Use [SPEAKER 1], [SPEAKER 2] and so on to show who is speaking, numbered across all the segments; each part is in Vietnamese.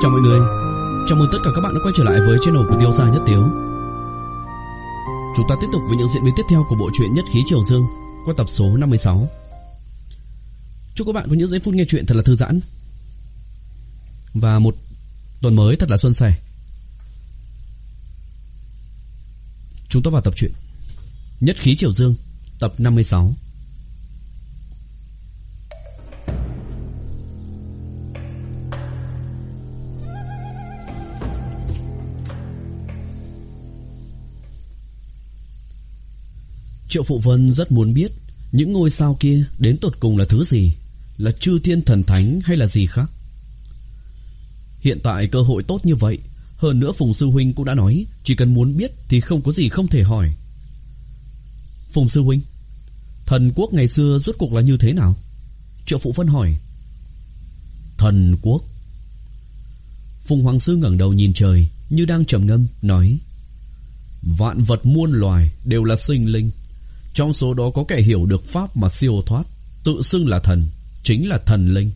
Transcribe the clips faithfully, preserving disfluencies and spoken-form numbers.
[SPEAKER 1] Chào mọi người, chào mừng tất cả các bạn đã quay trở lại với channel của Tiêu Gia Nhất Tiếu. Chúng ta tiếp tục với những diễn biến tiếp theo của bộ truyện Nhất Khí Triều Dương qua tập số năm mươi sáu. Chúc các bạn có những giây phút nghe truyện thật là thư giãn và một tuần mới thật là suôn sẻ. Chúng ta vào tập truyện Nhất Khí Triều Dương tập năm mươi sáu. Triệu Phụ Vân rất muốn biết những ngôi sao kia đến tột cùng là thứ gì, là chư thiên thần thánh hay là gì khác. Hiện tại cơ hội tốt như vậy, hơn nữa Phùng Sư Huynh cũng đã nói chỉ cần muốn biết thì không có gì không thể hỏi. Phùng Sư Huynh, thần quốc ngày xưa rốt cuộc là như thế nào? Triệu Phụ Vân hỏi. Thần quốc? Phùng Hoàng Sư ngẩng đầu nhìn trời như đang trầm ngâm, nói: vạn vật muôn loài đều là sinh linh, trong số đó có kẻ hiểu được pháp mà siêu thoát, tự xưng là thần, chính là thần linh.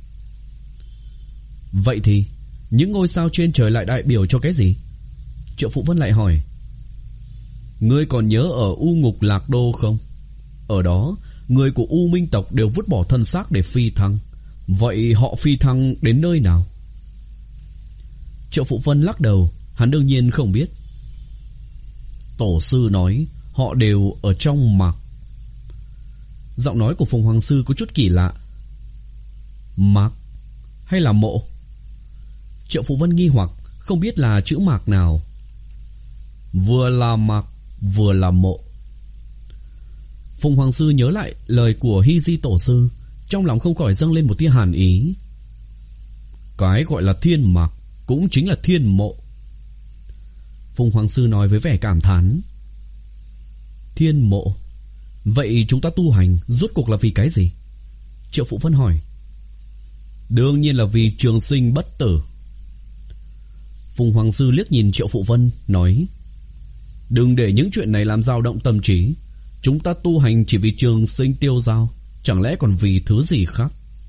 [SPEAKER 1] Vậy thì những ngôi sao trên trời lại đại biểu cho cái gì? Triệu Phụ Vân lại hỏi. Ngươi còn nhớ ở U Ngục Lạc Đô không? Ở đó người của U Minh tộc đều vứt bỏ thân xác để phi thăng. Vậy họ phi thăng đến nơi nào? Triệu Phụ Vân lắc đầu, hắn đương nhiên không biết. Tổ sư nói họ đều ở trong mạc. Giọng nói của Phùng Hoàng Sư có chút kỳ lạ. Mạc hay là mộ? Triệu Phụ Vân nghi hoặc không biết là chữ mạc nào. Vừa là mạc vừa là mộ. Phùng Hoàng Sư nhớ lại lời của Hy Di Tổ sư, trong lòng không khỏi dâng lên một tia hàn ý. Cái gọi là thiên mạc cũng chính là thiên mộ. Phùng Hoàng Sư nói với vẻ cảm thán. Thiên mộ? Vậy chúng ta tu hành rốt cuộc là vì cái gì? Triệu Phụ Vân hỏi. Đương nhiên là vì trường sinh bất tử. Phùng Hoàng Sư liếc nhìn Triệu Phụ Vân, nói: đừng để những chuyện này làm dao động tâm trí. Chúng ta tu hành chỉ vì trường sinh tiêu dao, chẳng lẽ còn vì thứ gì khác?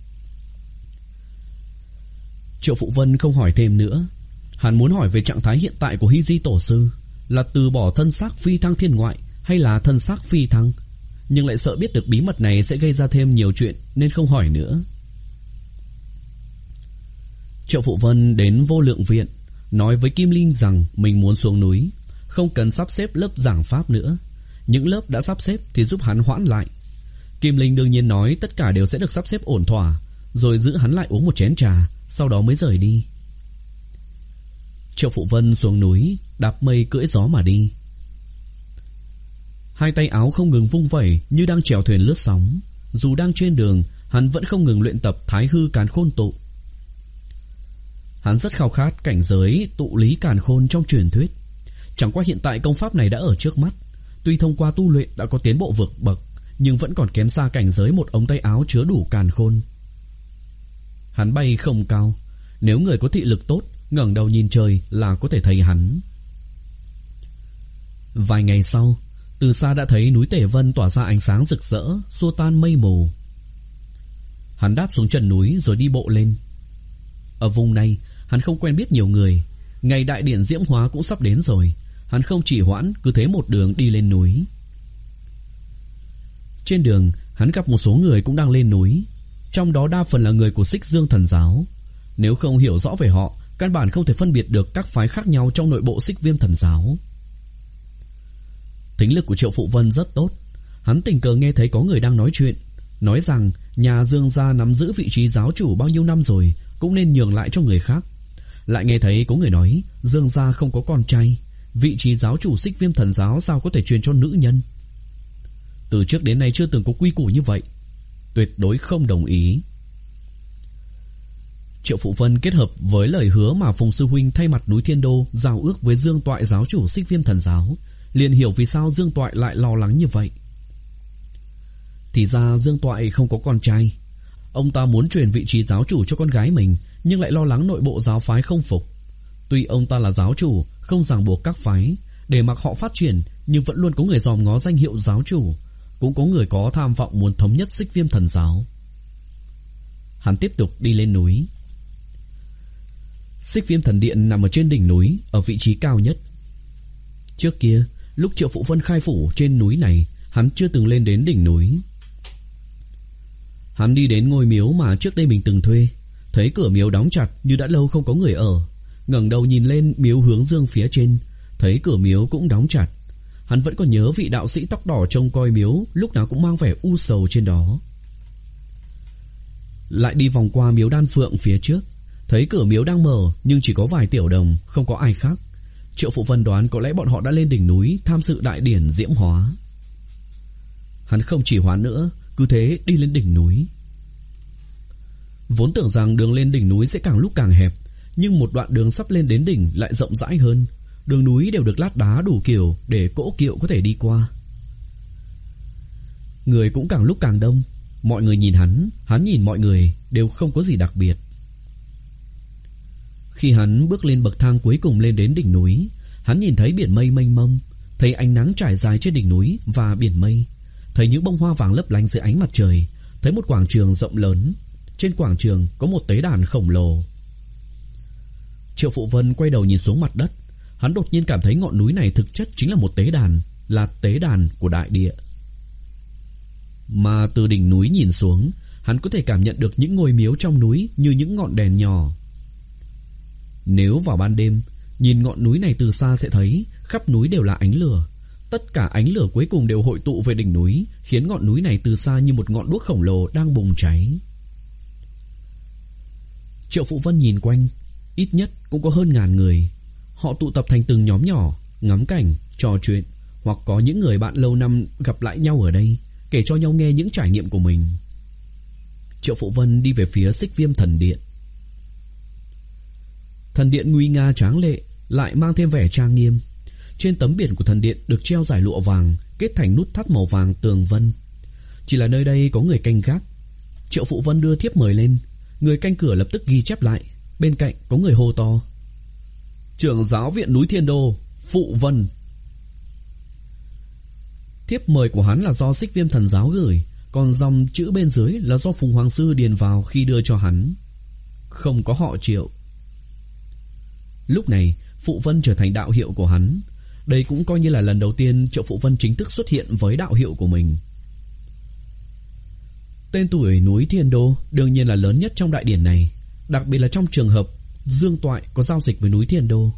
[SPEAKER 1] Triệu Phụ Vân không hỏi thêm nữa. Hắn muốn hỏi về trạng thái hiện tại của Hy Di Tổ sư, là từ bỏ thân xác phi thăng thiên ngoại hay là thân xác phi thăng, nhưng lại sợ biết được bí mật này sẽ gây ra thêm nhiều chuyện nên không hỏi nữa. Triệu Phụ Vân đến Vô Lượng Viện, nói với Kim Linh rằng mình muốn xuống núi, không cần sắp xếp lớp giảng pháp nữa. Những lớp đã sắp xếp thì giúp hắn hoãn lại. Kim Linh đương nhiên nói tất cả đều sẽ được sắp xếp ổn thỏa, rồi giữ hắn lại uống một chén trà, sau đó mới rời đi. Triệu Phụ Vân xuống núi, đạp mây cưỡi gió mà đi. Hai tay áo không ngừng vung vẩy như đang chèo thuyền lướt sóng. Dù đang trên đường, hắn vẫn không ngừng luyện tập Thái Hư Càn Khôn Tụ. Hắn rất khao khát cảnh giới tụ lý càn khôn trong truyền thuyết. Chẳng qua hiện tại công pháp này đã ở trước mắt. Tuy thông qua tu luyện đã có tiến bộ vượt bậc, nhưng vẫn còn kém xa cảnh giới một ống tay áo chứa đủ càn khôn. Hắn bay không cao, nếu người có thị lực tốt, ngẩng đầu nhìn trời là có thể thấy hắn. Vài ngày sau, từ xa đã thấy núi Tể Vân tỏa ra ánh sáng rực rỡ, xua tan mây mù. Hắn đáp xuống chân núi rồi đi bộ lên. Ở vùng này, hắn không quen biết nhiều người. Ngày đại điển diễm hóa cũng sắp đến rồi. Hắn không chỉ hoãn, cứ thế một đường đi lên núi. Trên đường, hắn gặp một số người cũng đang lên núi. Trong đó đa phần là người của Xích Dương Thần Giáo. Nếu không hiểu rõ về họ, căn bản không thể phân biệt được các phái khác nhau trong nội bộ Xích Viêm Thần Giáo. Thính lực của Triệu Phụ Vân rất tốt. Hắn tình cờ nghe thấy có người đang nói chuyện, nói rằng nhà Dương gia nắm giữ vị trí giáo chủ bao nhiêu năm rồi, cũng nên nhường lại cho người khác. Lại nghe thấy có người nói Dương gia không có con trai, vị trí giáo chủ Xích Viêm Thần Giáo sao có thể truyền cho nữ nhân. Từ trước đến nay chưa từng có quy củ như vậy, tuyệt đối không đồng ý. Triệu Phụ Vân kết hợp với lời hứa mà Phùng Sư Huynh thay mặt núi Thiên Đô giao ước với Dương Toại giáo chủ Xích Viêm Thần Giáo, liền hiểu vì sao Dương Toại lại lo lắng như vậy. Thì ra Dương Toại không có con trai. Ông ta muốn truyền vị trí giáo chủ cho con gái mình, nhưng lại lo lắng nội bộ giáo phái không phục. Tuy ông ta là giáo chủ, không ràng buộc các phái, để mặc họ phát triển, nhưng vẫn luôn có người dòm ngó danh hiệu giáo chủ, cũng có người có tham vọng muốn thống nhất Xích Viêm Thần Giáo. Hắn tiếp tục đi lên núi. Xích Viêm Thần Điện nằm ở trên đỉnh núi, ở vị trí cao nhất. Trước kia, lúc Triệu Phụ Vân khai phủ trên núi này, hắn chưa từng lên đến đỉnh núi. Hắn đi đến ngôi miếu mà trước đây mình từng thuê, thấy cửa miếu đóng chặt như đã lâu không có người ở. Ngẩng đầu nhìn lên miếu hướng dương phía trên, thấy cửa miếu cũng đóng chặt. Hắn vẫn còn nhớ vị đạo sĩ tóc đỏ trông coi miếu lúc nào cũng mang vẻ u sầu trên đó. Lại đi vòng qua miếu Đan Phượng phía trước, thấy cửa miếu đang mở nhưng chỉ có vài tiểu đồng, không có ai khác. Triệu Phụ Vân đoán có lẽ bọn họ đã lên đỉnh núi tham dự đại điển diễm hóa. Hắn không chỉ hoãn nữa, cứ thế đi lên đỉnh núi. Vốn tưởng rằng đường lên đỉnh núi sẽ càng lúc càng hẹp, nhưng một đoạn đường sắp lên đến đỉnh lại rộng rãi hơn. Đường núi đều được lát đá đủ kiểu để cỗ kiệu có thể đi qua. Người cũng càng lúc càng đông. Mọi người nhìn hắn, hắn nhìn mọi người, đều không có gì đặc biệt. Khi hắn bước lên bậc thang cuối cùng lên đến đỉnh núi, hắn nhìn thấy biển mây mênh mông, thấy ánh nắng trải dài trên đỉnh núi và biển mây, thấy những bông hoa vàng lấp lánh dưới ánh mặt trời, thấy một quảng trường rộng lớn. Trên quảng trường có một tế đàn khổng lồ. Triệu Phụ Vân quay đầu nhìn xuống mặt đất. Hắn đột nhiên cảm thấy ngọn núi này thực chất chính là một tế đàn, là tế đàn của đại địa. Mà từ đỉnh núi nhìn xuống, hắn có thể cảm nhận được những ngôi miếu trong núi như những ngọn đèn nhỏ. Nếu vào ban đêm, nhìn ngọn núi này từ xa sẽ thấy khắp núi đều là ánh lửa. Tất cả ánh lửa cuối cùng đều hội tụ về đỉnh núi, khiến ngọn núi này từ xa như một ngọn đuốc khổng lồ đang bùng cháy. Triệu Phụ Vân nhìn quanh, ít nhất cũng có hơn ngàn người. Họ tụ tập thành từng nhóm nhỏ, ngắm cảnh, trò chuyện, hoặc có những người bạn lâu năm gặp lại nhau ở đây, kể cho nhau nghe những trải nghiệm của mình. Triệu Phụ Vân đi về phía Xích Viêm Thần Điện. Thần điện nguy nga tráng lệ, lại mang thêm vẻ trang nghiêm. Trên tấm biển của thần điện được treo dải lụa vàng, kết thành nút thắt màu vàng tường vân. Chỉ là nơi đây có người canh gác. Triệu Phụ Vân đưa thiếp mời lên. Người canh cửa lập tức ghi chép lại. Bên cạnh có người hô to: Trưởng giáo viện núi Thiên Đô, Phụ Vân. Thiếp mời của hắn là do Xích Viêm Thần Giáo gửi, còn dòng chữ bên dưới là do Phùng Hoàng Sư điền vào khi đưa cho hắn. Không có họ Triệu. Lúc này Phụ Vân trở thành đạo hiệu của hắn. Đây cũng coi như là lần đầu tiên Triệu Phụ Vân chính thức xuất hiện với đạo hiệu của mình. Tên tuổi núi Thiên Đô đương nhiên là lớn nhất trong đại điển này, đặc biệt là trong trường hợp Dương Toại có giao dịch với núi Thiên Đô.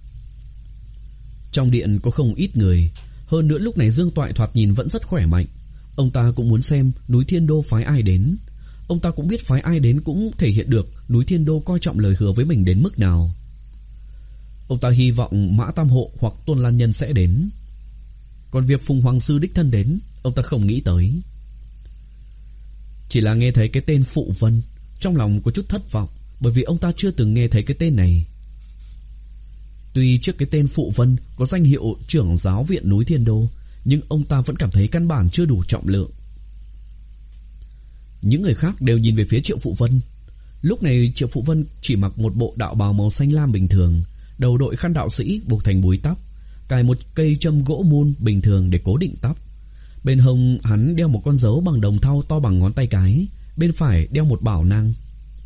[SPEAKER 1] Trong điện có không ít người. Hơn nữa lúc này Dương Toại thoạt nhìn vẫn rất khỏe mạnh. Ông ta cũng muốn xem núi Thiên Đô phái ai đến. Ông ta cũng biết phái ai đến cũng thể hiện được núi Thiên Đô coi trọng lời hứa với mình đến mức nào. Ông ta hy vọng Mã Tam Hộ hoặc Tôn Lan Nhân sẽ đến. Còn việc Phùng Hoàng Sư đích thân đến, ông ta không nghĩ tới. Chỉ là nghe thấy cái tên Phụ Vân, trong lòng có chút thất vọng, bởi vì ông ta chưa từng nghe thấy cái tên này. Tuy trước cái tên Phụ Vân có danh hiệu trưởng giáo viện núi Thiên Đô, nhưng ông ta vẫn cảm thấy căn bản chưa đủ trọng lượng. Những người khác đều nhìn về phía Triệu Phụ Vân. Lúc này Triệu Phụ Vân chỉ mặc một bộ đạo bào màu xanh lam bình thường, đầu đội khăn đạo sĩ buộc thành búi tóc, cài một cây châm gỗ mun bình thường để cố định tóc. Bên hông hắn đeo một con dấu bằng đồng thau to bằng ngón tay cái, bên phải đeo một bảo nang.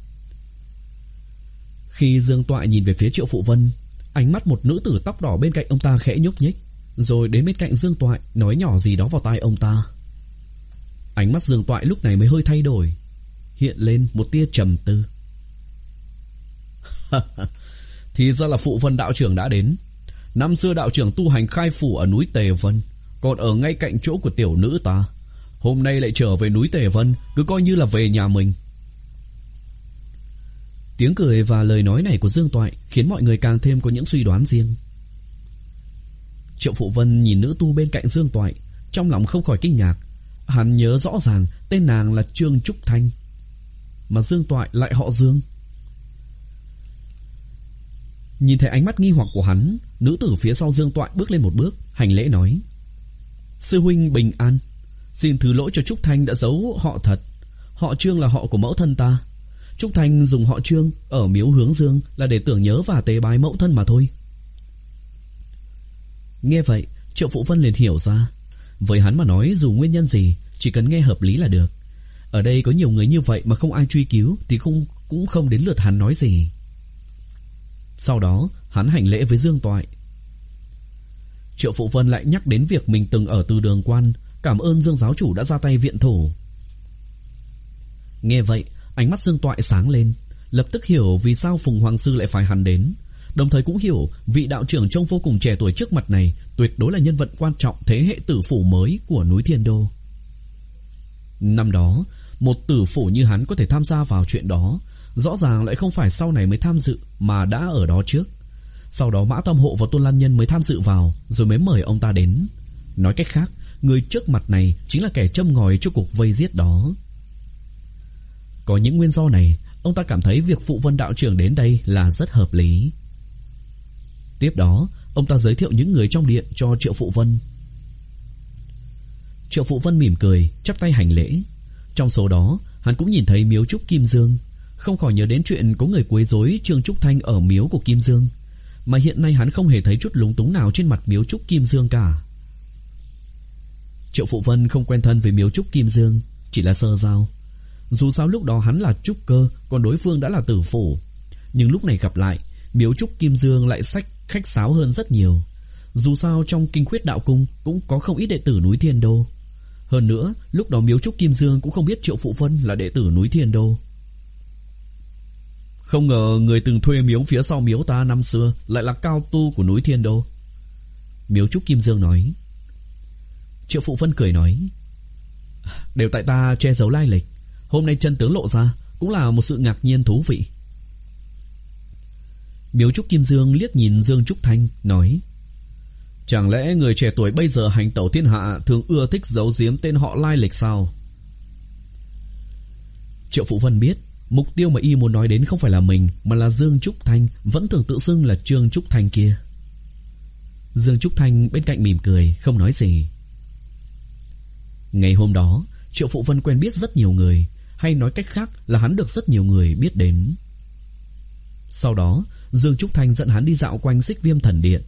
[SPEAKER 1] Khi Dương Toại nhìn về phía Triệu Phụ Vân, ánh mắt một nữ tử tóc đỏ bên cạnh ông ta khẽ nhúc nhích, rồi đến bên cạnh Dương Toại nói nhỏ gì đó vào tai ông ta. Ánh mắt Dương Toại lúc này mới hơi thay đổi, hiện lên một tia trầm tư. Thì ra là Phụ Vân đạo trưởng đã đến. Năm xưa đạo trưởng tu hành khai phủ ở núi Tề Vân, còn ở ngay cạnh chỗ của tiểu nữ ta. Hôm nay lại trở về núi Tề Vân, cứ coi như là về nhà mình. Tiếng cười và lời nói này của Dương Toại khiến mọi người càng thêm có những suy đoán riêng. Triệu Phụ Vân nhìn nữ tu bên cạnh Dương Toại, trong lòng không khỏi kinh ngạc. Hắn nhớ rõ ràng tên nàng là Trương Trúc Thanh, mà Dương Toại lại họ Dương. Nhìn thấy ánh mắt nghi hoặc của hắn, nữ tử phía sau Dương Toại bước lên một bước, hành lễ nói: Sư huynh bình an. Xin thứ lỗi cho Trúc Thanh đã giấu họ thật. Họ Trương là họ của mẫu thân ta. Trúc Thanh dùng họ Trương ở miếu Hướng Dương là để tưởng nhớ và tế bái mẫu thân mà thôi. Nghe vậy, Triệu Phụ Vân liền hiểu ra. Với hắn mà nói dù nguyên nhân gì, chỉ cần nghe hợp lý là được. Ở đây có nhiều người như vậy mà không ai truy cứu thì không, cũng không đến lượt hắn nói gì. Sau đó hắn hành lễ với Dương Toại. Triệu Phụ Vân lại nhắc đến việc mình từng ở Từ Đường Quan, cảm ơn Dương giáo chủ đã ra tay viện thủ. Nghe vậy, ánh mắt Dương Toại sáng lên, lập tức hiểu vì sao Phùng Hoàng sư lại phái hắn đến, đồng thời cũng hiểu vị đạo trưởng trông vô cùng trẻ tuổi trước mặt này tuyệt đối là nhân vật quan trọng thế hệ tử phủ mới của núi Thiên Đô. Năm đó, một tử phủ như hắn có thể tham gia vào chuyện đó, rõ ràng lại không phải sau này mới tham dự mà đã ở đó trước. Sau đó Mã Tam Hộ và Tôn Lan Nhân mới tham dự vào, rồi mới mời ông ta đến. Nói cách khác, người trước mặt này chính là kẻ châm ngòi cho cuộc vây giết đó. Có những nguyên do này, ông ta cảm thấy việc Phụ Vân đạo trưởng đến đây là rất hợp lý. Tiếp đó, ông ta giới thiệu những người trong điện cho Triệu Phụ Vân. Triệu Phụ Vân mỉm cười, chắp tay hành lễ. Trong số đó, hắn cũng nhìn thấy miếu trúc Kim Dương, không khỏi nhớ đến chuyện có người quấy rối Trương Trúc Thanh ở miếu của Kim Dương, mà hiện nay hắn không hề thấy chút lúng túng nào trên mặt miếu trúc Kim Dương cả. Triệu Phụ Vân không quen thân với miếu trúc Kim Dương, chỉ là sơ giao. Dù sao lúc đó hắn là trúc cơ, còn đối phương đã là tử phủ. Nhưng lúc này gặp lại, miếu trúc Kim Dương lại sách khách sáo hơn rất nhiều. Dù sao trong Kinh Khuyết Đạo Cung cũng có không ít đệ tử núi Thiên Đô. Hơn nữa, lúc đó miếu trúc Kim Dương cũng không biết Triệu Phụ Vân là đệ tử núi Thiên Đô. Không ngờ người từng thuê miếu phía sau miếu ta năm xưa lại là cao tu của núi Thiên Đô. Miếu trúc Kim Dương nói. Triệu Phụ Vân cười nói, đều tại ta che giấu lai lịch, hôm nay chân tướng lộ ra cũng là một sự ngạc nhiên thú vị. Miếu trúc Kim Dương liếc nhìn Dương Trúc Thanh, nói, chẳng lẽ người trẻ tuổi bây giờ hành tẩu thiên hạ thường ưa thích giấu giếm tên họ lai lịch sao? Triệu Phụ Vân biết mục tiêu mà y muốn nói đến không phải là mình, mà là Dương Trúc Thanh, vẫn thường tự xưng là Trương Trúc Thanh kia. Dương Trúc Thanh bên cạnh mỉm cười, không nói gì. Ngày hôm đó, Triệu Phụ Vân quen biết rất nhiều người, hay nói cách khác là hắn được rất nhiều người biết đến. Sau đó, Dương Trúc Thanh dẫn hắn đi dạo quanh Xích Viêm Thần Điện.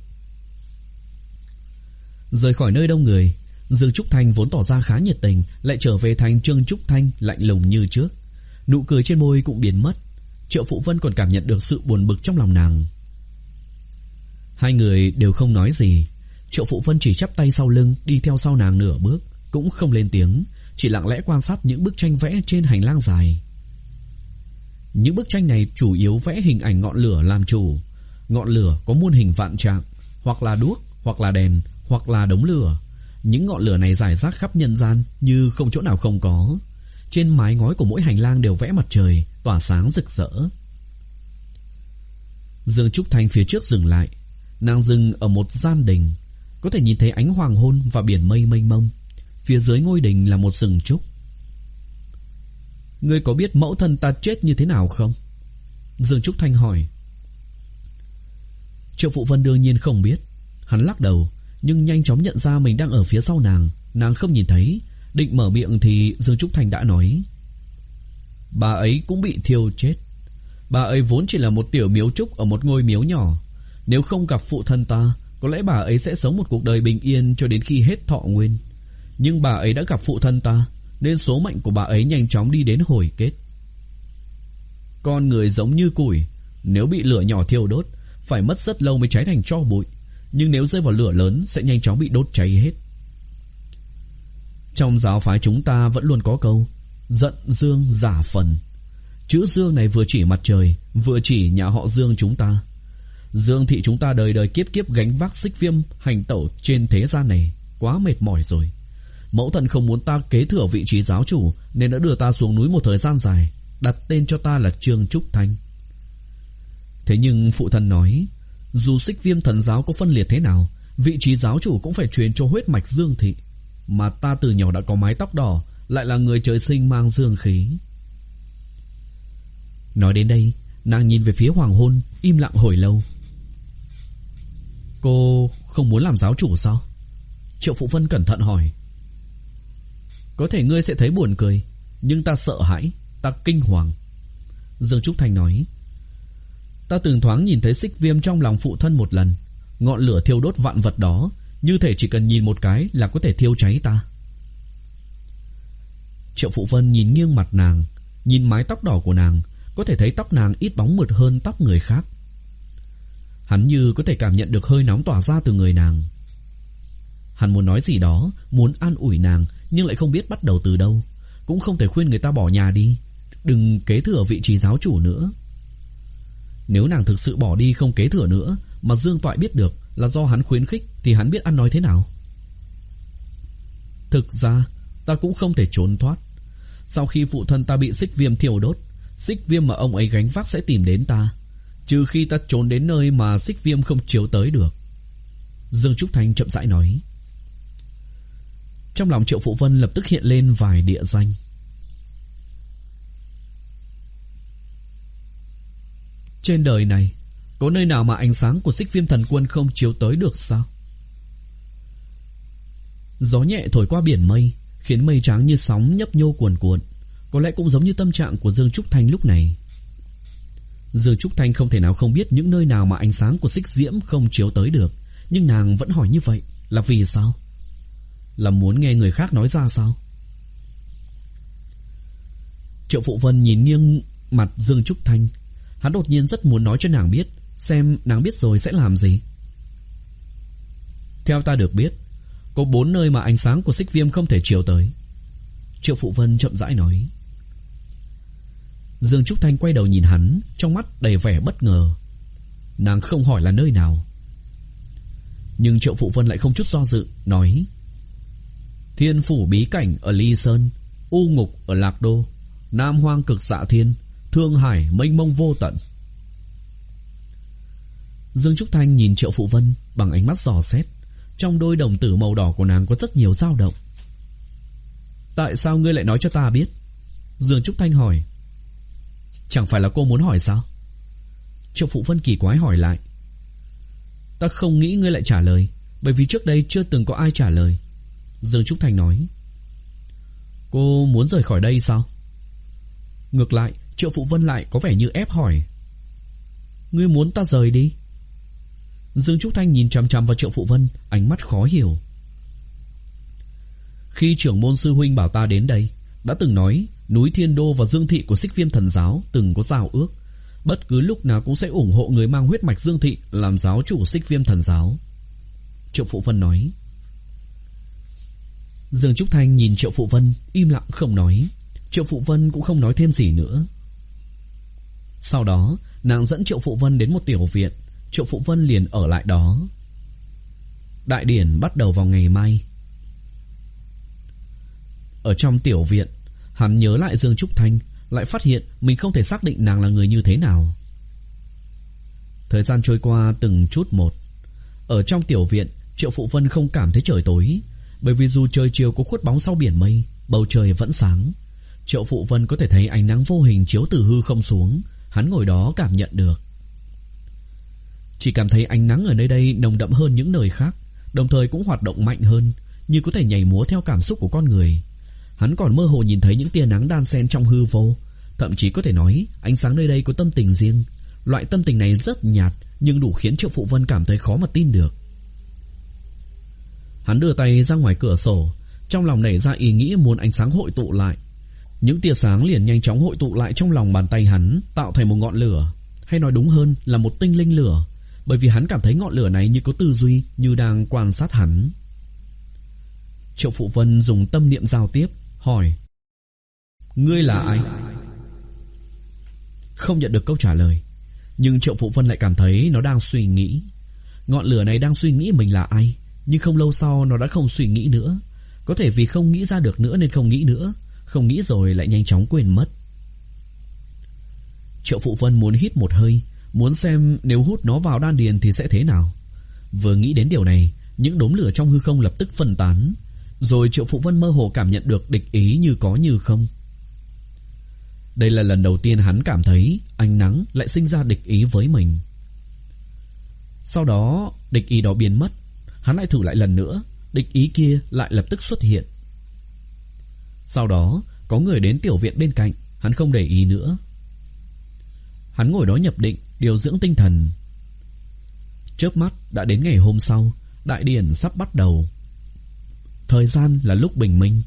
[SPEAKER 1] Rời khỏi nơi đông người, Dương Trúc Thanh vốn tỏ ra khá nhiệt tình lại trở về thành Trương Trúc Thanh lạnh lùng như trước. Nụ cười trên môi cũng biến mất. Triệu Phụ Vân còn cảm nhận được sự buồn bực trong lòng nàng. Hai người đều không nói gì. Triệu Phụ Vân chỉ chắp tay sau lưng, đi theo sau nàng nửa bước, cũng không lên tiếng, chỉ lặng lẽ quan sát những bức tranh vẽ trên hành lang dài. Những bức tranh này chủ yếu vẽ hình ảnh ngọn lửa làm chủ. Ngọn lửa có muôn hình vạn trạng, hoặc là đuốc, hoặc là đèn, hoặc là đống lửa. Những ngọn lửa này rải rác khắp nhân gian như không chỗ nào không có. Trên mái ngói của mỗi hành lang đều vẽ mặt trời, tỏa sáng rực rỡ. Dương Trúc Thanh phía trước dừng lại. Nàng dừng ở một gian đình, có thể nhìn thấy ánh hoàng hôn và biển mây mênh mông. Phía dưới ngôi đình là một rừng trúc. Ngươi có biết mẫu thân ta chết như thế nào không? Dương Trúc Thanh hỏi. Triệu Phụ Vân đương nhiên không biết. Hắn lắc đầu, nhưng nhanh chóng nhận ra mình đang ở phía sau nàng. Nàng không nhìn thấy. Định mở miệng thì Dương Trúc Thanh đã nói, bà ấy cũng bị thiêu chết. Bà ấy vốn chỉ là một tiểu miếu trúc ở một ngôi miếu nhỏ. Nếu không gặp phụ thân ta, có lẽ bà ấy sẽ sống một cuộc đời bình yên cho đến khi hết thọ nguyên. Nhưng bà ấy đã gặp phụ thân ta, nên số mệnh của bà ấy nhanh chóng đi đến hồi kết. Con người giống như củi, nếu bị lửa nhỏ thiêu đốt, phải mất rất lâu mới cháy thành tro bụi. Nhưng nếu rơi vào lửa lớn, sẽ nhanh chóng bị đốt cháy hết. Trong giáo phái chúng ta vẫn luôn có câu giận dương giả phần. Chữ dương này vừa chỉ mặt trời, vừa chỉ nhà họ Dương chúng ta. Dương thị chúng ta đời đời kiếp kiếp gánh vác xích viêm hành tẩu trên thế gian này, quá mệt mỏi rồi. Mẫu thân không muốn ta kế thừa vị trí giáo chủ, nên đã đưa ta xuống núi một thời gian dài, đặt tên cho ta là Trương Trúc Thanh. Thế nhưng phụ thân nói, dù xích viêm thần giáo có phân liệt thế nào, vị trí giáo chủ cũng phải truyền cho huyết mạch Dương thị. Mà ta từ nhỏ đã có mái tóc đỏ, lại là người trời sinh mang dương khí. Nói đến đây, nàng nhìn về phía hoàng hôn, im lặng hồi lâu. Cô không muốn làm giáo chủ sao? Triệu Phụ Vân cẩn thận hỏi. Có thể ngươi sẽ thấy buồn cười, nhưng ta sợ hãi, ta kinh hoàng. Dương Trúc Thanh nói. Ta từng thoáng nhìn thấy xích viêm trong lòng phụ thân một lần. Ngọn lửa thiêu đốt vạn vật đó, như thể chỉ cần nhìn một cái là có thể thiêu cháy ta. Triệu Phụ Vân nhìn nghiêng mặt nàng, nhìn mái tóc đỏ của nàng, có thể thấy tóc nàng ít bóng mượt hơn tóc người khác. Hắn như có thể cảm nhận được hơi nóng tỏa ra từ người nàng. Hắn muốn nói gì đó, muốn an ủi nàng, nhưng lại không biết bắt đầu từ đâu. Cũng không thể khuyên người ta bỏ nhà đi, đừng kế thừa vị trí giáo chủ nữa. Nếu nàng thực sự bỏ đi không kế thừa nữa, mà Dương Toại biết được là do hắn khuyến khích, thì hắn biết ăn nói thế nào? Thực ra ta cũng không thể trốn thoát. Sau khi phụ thân ta bị xích viêm thiêu đốt, xích viêm mà ông ấy gánh vác sẽ tìm đến ta, trừ khi ta trốn đến nơi mà xích viêm không chiếu tới được. Dương Trúc Thanh chậm rãi nói. Trong lòng Triệu Phụ Vân lập tức hiện lên vài địa danh. Trên đời này có nơi nào mà ánh sáng của xích viêm thần quân không chiếu tới được sao? Gió nhẹ thổi qua biển mây, khiến mây trắng như sóng nhấp nhô cuồn cuộn. Có lẽ cũng giống như tâm trạng của Dương Trúc Thanh lúc này. Dương Trúc Thanh không thể nào không biết những nơi nào mà ánh sáng của xích diễm không chiếu tới được, nhưng nàng vẫn hỏi như vậy là vì sao? Là muốn nghe người khác nói ra sao? Triệu Phụ Vân nhìn nghiêng mặt Dương Trúc Thanh. Hắn đột nhiên rất muốn nói cho nàng biết, xem nàng biết rồi sẽ làm gì. Theo ta được biết, có bốn nơi mà ánh sáng của xích viêm không thể chiếu tới. Triệu Phụ Vân chậm rãi nói. Dương Trúc Thanh quay đầu nhìn hắn, trong mắt đầy vẻ bất ngờ. Nàng không hỏi là nơi nào, nhưng Triệu Phụ Vân lại không chút do dự nói: Thiên phủ bí cảnh ở Ly Sơn, U ngục ở Lạc Đô, Nam Hoang cực dạ thiên, Thương Hải mênh mông vô tận. Dương Trúc Thanh nhìn Triệu Phụ Vân bằng ánh mắt dò xét. Trong đôi đồng tử màu đỏ của nàng có rất nhiều dao động. Tại sao ngươi lại nói cho ta biết? Dương Trúc Thanh hỏi. Chẳng phải là cô muốn hỏi sao? Triệu Phụ Vân kỳ quái hỏi lại. Ta không nghĩ ngươi lại trả lời, bởi vì trước đây chưa từng có ai trả lời. Dương Trúc Thanh nói. Cô muốn rời khỏi đây sao? Ngược lại, Triệu Phụ Vân lại có vẻ như ép hỏi. Ngươi muốn ta rời đi? Dương Trúc Thanh nhìn chằm chằm vào Triệu Phụ Vân, ánh mắt khó hiểu. Khi trưởng môn sư huynh bảo ta đến đây, đã từng nói núi Thiên Đô và Dương Thị của xích viêm thần giáo từng có giao ước, bất cứ lúc nào cũng sẽ ủng hộ người mang huyết mạch Dương Thị làm giáo chủ xích viêm thần giáo. Triệu Phụ Vân nói. Dương Trúc Thanh nhìn Triệu Phụ Vân, im lặng không nói. Triệu Phụ Vân cũng không nói thêm gì nữa. Sau đó nàng dẫn Triệu Phụ Vân đến một tiểu viện. Triệu Phụ Vân liền ở lại đó. Đại điển bắt đầu vào ngày mai. Ở trong tiểu viện, hắn nhớ lại Dương Trúc Thanh, lại phát hiện mình không thể xác định nàng là người như thế nào. Thời gian trôi qua từng chút một. Ở trong tiểu viện, Triệu Phụ Vân không cảm thấy trời tối, bởi vì dù trời chiều có khuất bóng sau biển mây, bầu trời vẫn sáng. Triệu Phụ Vân có thể thấy ánh nắng vô hình chiếu từ hư không xuống. Hắn ngồi đó cảm nhận được. Chỉ cảm thấy ánh nắng ở nơi đây nồng đậm hơn những nơi khác, đồng thời cũng hoạt động mạnh hơn, như có thể nhảy múa theo cảm xúc của con người. Hắn còn mơ hồ nhìn thấy những tia nắng đan xen trong hư vô. Thậm chí có thể nói ánh sáng nơi đây có tâm tình riêng. Loại tâm tình này rất nhạt, nhưng đủ khiến Triệu Phụ Vân cảm thấy khó mà tin được. Hắn đưa tay ra ngoài cửa sổ, trong lòng nảy ra ý nghĩ muốn ánh sáng hội tụ lại. Những tia sáng liền nhanh chóng hội tụ lại trong lòng bàn tay hắn, tạo thành một ngọn lửa, hay nói đúng hơn là một tinh linh lửa, bởi vì hắn cảm thấy ngọn lửa này như có tư duy, như đang quan sát hắn. Triệu Phụ Vân dùng tâm niệm giao tiếp, hỏi: Ngươi là ai? Không nhận được câu trả lời, nhưng Triệu Phụ Vân lại cảm thấy nó đang suy nghĩ. Ngọn lửa này đang suy nghĩ mình là ai, nhưng không lâu sau nó đã không suy nghĩ nữa. Có thể vì không nghĩ ra được nữa nên không nghĩ nữa, không nghĩ rồi lại nhanh chóng quên mất. Triệu Phụ Vân muốn hít một hơi, muốn xem nếu hút nó vào đan điền thì sẽ thế nào. Vừa nghĩ đến điều này, những đốm lửa trong hư không lập tức phân tán. Rồi Triệu Phụ Vân mơ hồ cảm nhận được địch ý như có như không. Đây là lần đầu tiên hắn cảm thấy ánh nắng lại sinh ra địch ý với mình. Sau đó địch ý đó biến mất. Hắn lại thử lại lần nữa, địch ý kia lại lập tức xuất hiện. Sau đó có người đến tiểu viện bên cạnh, hắn không để ý nữa. Hắn ngồi đó nhập định, điều dưỡng tinh thần. Chớp mắt đã đến ngày hôm sau, đại điển sắp bắt đầu. Thời gian là lúc bình minh.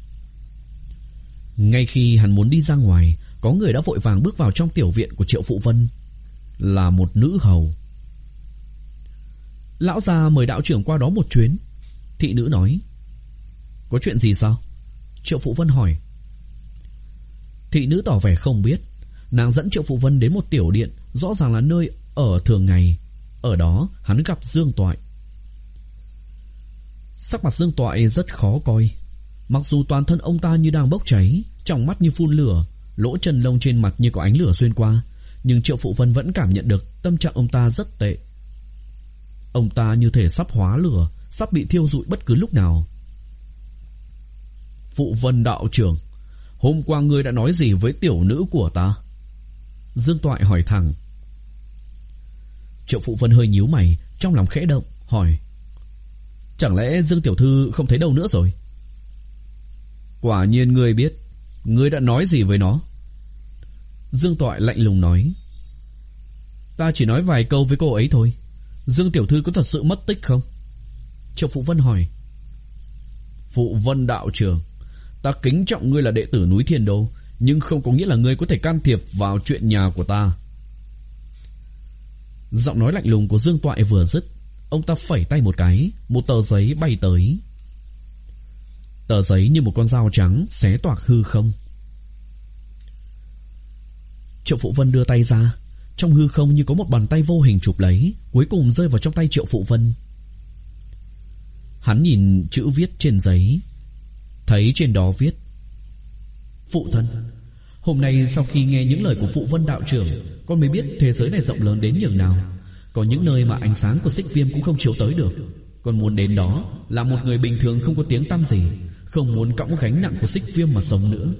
[SPEAKER 1] Ngay khi hắn muốn đi ra ngoài, có người đã vội vàng bước vào trong tiểu viện của Triệu Phụ Vân. Là một nữ hầu. Lão già mời đạo trưởng qua đó một chuyến. Thị nữ nói. Có chuyện gì sao? Triệu Phụ Vân hỏi. Thị nữ tỏ vẻ không biết. Nàng dẫn Triệu Phụ Vân đến một tiểu điện, rõ ràng là nơi ở thường ngày. Ở đó hắn gặp Dương Toại. Sắc mặt Dương Toại rất khó coi. Mặc dù toàn thân ông ta như đang bốc cháy, trong mắt như phun lửa, lỗ chân lông trên mặt như có ánh lửa xuyên qua, nhưng Triệu Phụ Vân vẫn cảm nhận được tâm trạng ông ta rất tệ. Ông ta như thể sắp hóa lửa, sắp bị thiêu rụi bất cứ lúc nào. Phụ Vân đạo trưởng, hôm qua ngươi đã nói gì với tiểu nữ của ta? Dương Toại hỏi thẳng. Triệu Phụ Vân hơi nhíu mày, trong lòng khẽ động, hỏi. Chẳng lẽ Dương tiểu thư không thấy đâu nữa rồi? Quả nhiên ngươi biết. Ngươi đã nói gì với nó? Dương Toại lạnh lùng nói. Ta chỉ nói vài câu với cô ấy thôi. Dương tiểu thư có thật sự mất tích không? Triệu Phụ Vân hỏi. Phụ Vân đạo trưởng, ta kính trọng ngươi là đệ tử núi Thiên Đô, nhưng không có nghĩa là ngươi có thể can thiệp vào chuyện nhà của ta. Giọng nói lạnh lùng của Dương Toại vừa dứt, ông ta phẩy tay một cái, một tờ giấy bay tới. Tờ giấy như một con dao trắng xé toạc hư không. Triệu Phụ Vân đưa tay ra, trong hư không như có một bàn tay vô hình chụp lấy, cuối cùng rơi vào trong tay Triệu Phụ Vân. Hắn nhìn chữ viết trên giấy, thấy trên đó viết: Phụ thân, hôm nay sau khi nghe những lời của Phụ Vân đạo trưởng, con mới biết thế giới này rộng lớn đến nhường nào. Có những nơi mà ánh sáng của xích viêm cũng không chiếu tới được. Con muốn đến đó là một người bình thường không có tiếng tăm gì, không muốn cõng gánh nặng của xích viêm mà sống nữa.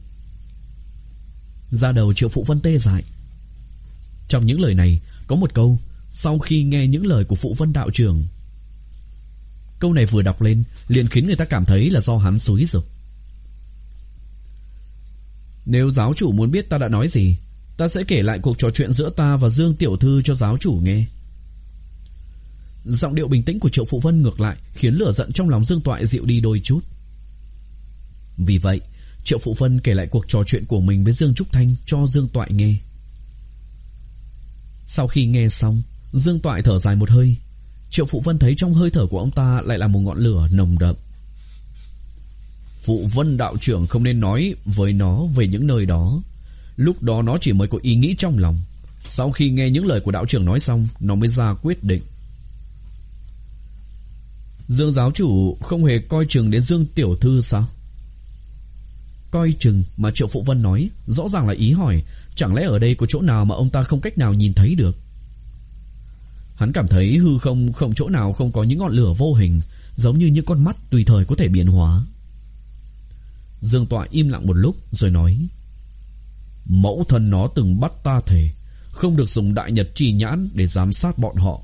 [SPEAKER 1] Da đầu Triệu Phụ Vân tê dại. Trong những lời này có một câu: sau khi nghe những lời của Phụ Vân đạo trưởng. Câu này vừa đọc lên liền khiến người ta cảm thấy là do hắn xúi giục. Nếu giáo chủ muốn biết ta đã nói gì, ta sẽ kể lại cuộc trò chuyện giữa ta và Dương tiểu thư cho giáo chủ nghe. Giọng điệu bình tĩnh của Triệu Phụ Vân ngược lại khiến lửa giận trong lòng Dương Toại dịu đi đôi chút. Vì vậy Triệu Phụ Vân kể lại cuộc trò chuyện của mình với Dương Trúc Thanh cho Dương Toại nghe. Sau khi nghe xong, Dương Toại thở dài một hơi. Triệu Phụ Vân thấy trong hơi thở của ông ta lại là một ngọn lửa nồng đậm. Phụ Vân đạo trưởng không nên nói với nó về những nơi đó. Lúc đó nó chỉ mới có ý nghĩ trong lòng. Sau khi nghe những lời của đạo trưởng nói xong, nó mới ra quyết định. Dương giáo chủ không hề coi chừng đến Dương tiểu thư sao? Coi chừng mà Triệu Phụ Vân nói rõ ràng là ý hỏi, chẳng lẽ ở đây có chỗ nào mà ông ta không cách nào nhìn thấy được? Hắn cảm thấy hư không không chỗ nào không có những ngọn lửa vô hình, giống như những con mắt tùy thời có thể biến hóa. Dương Toại im lặng một lúc rồi nói: Mẫu thân nó từng bắt ta thề không được dùng đại nhật chi nhãn để giám sát bọn họ.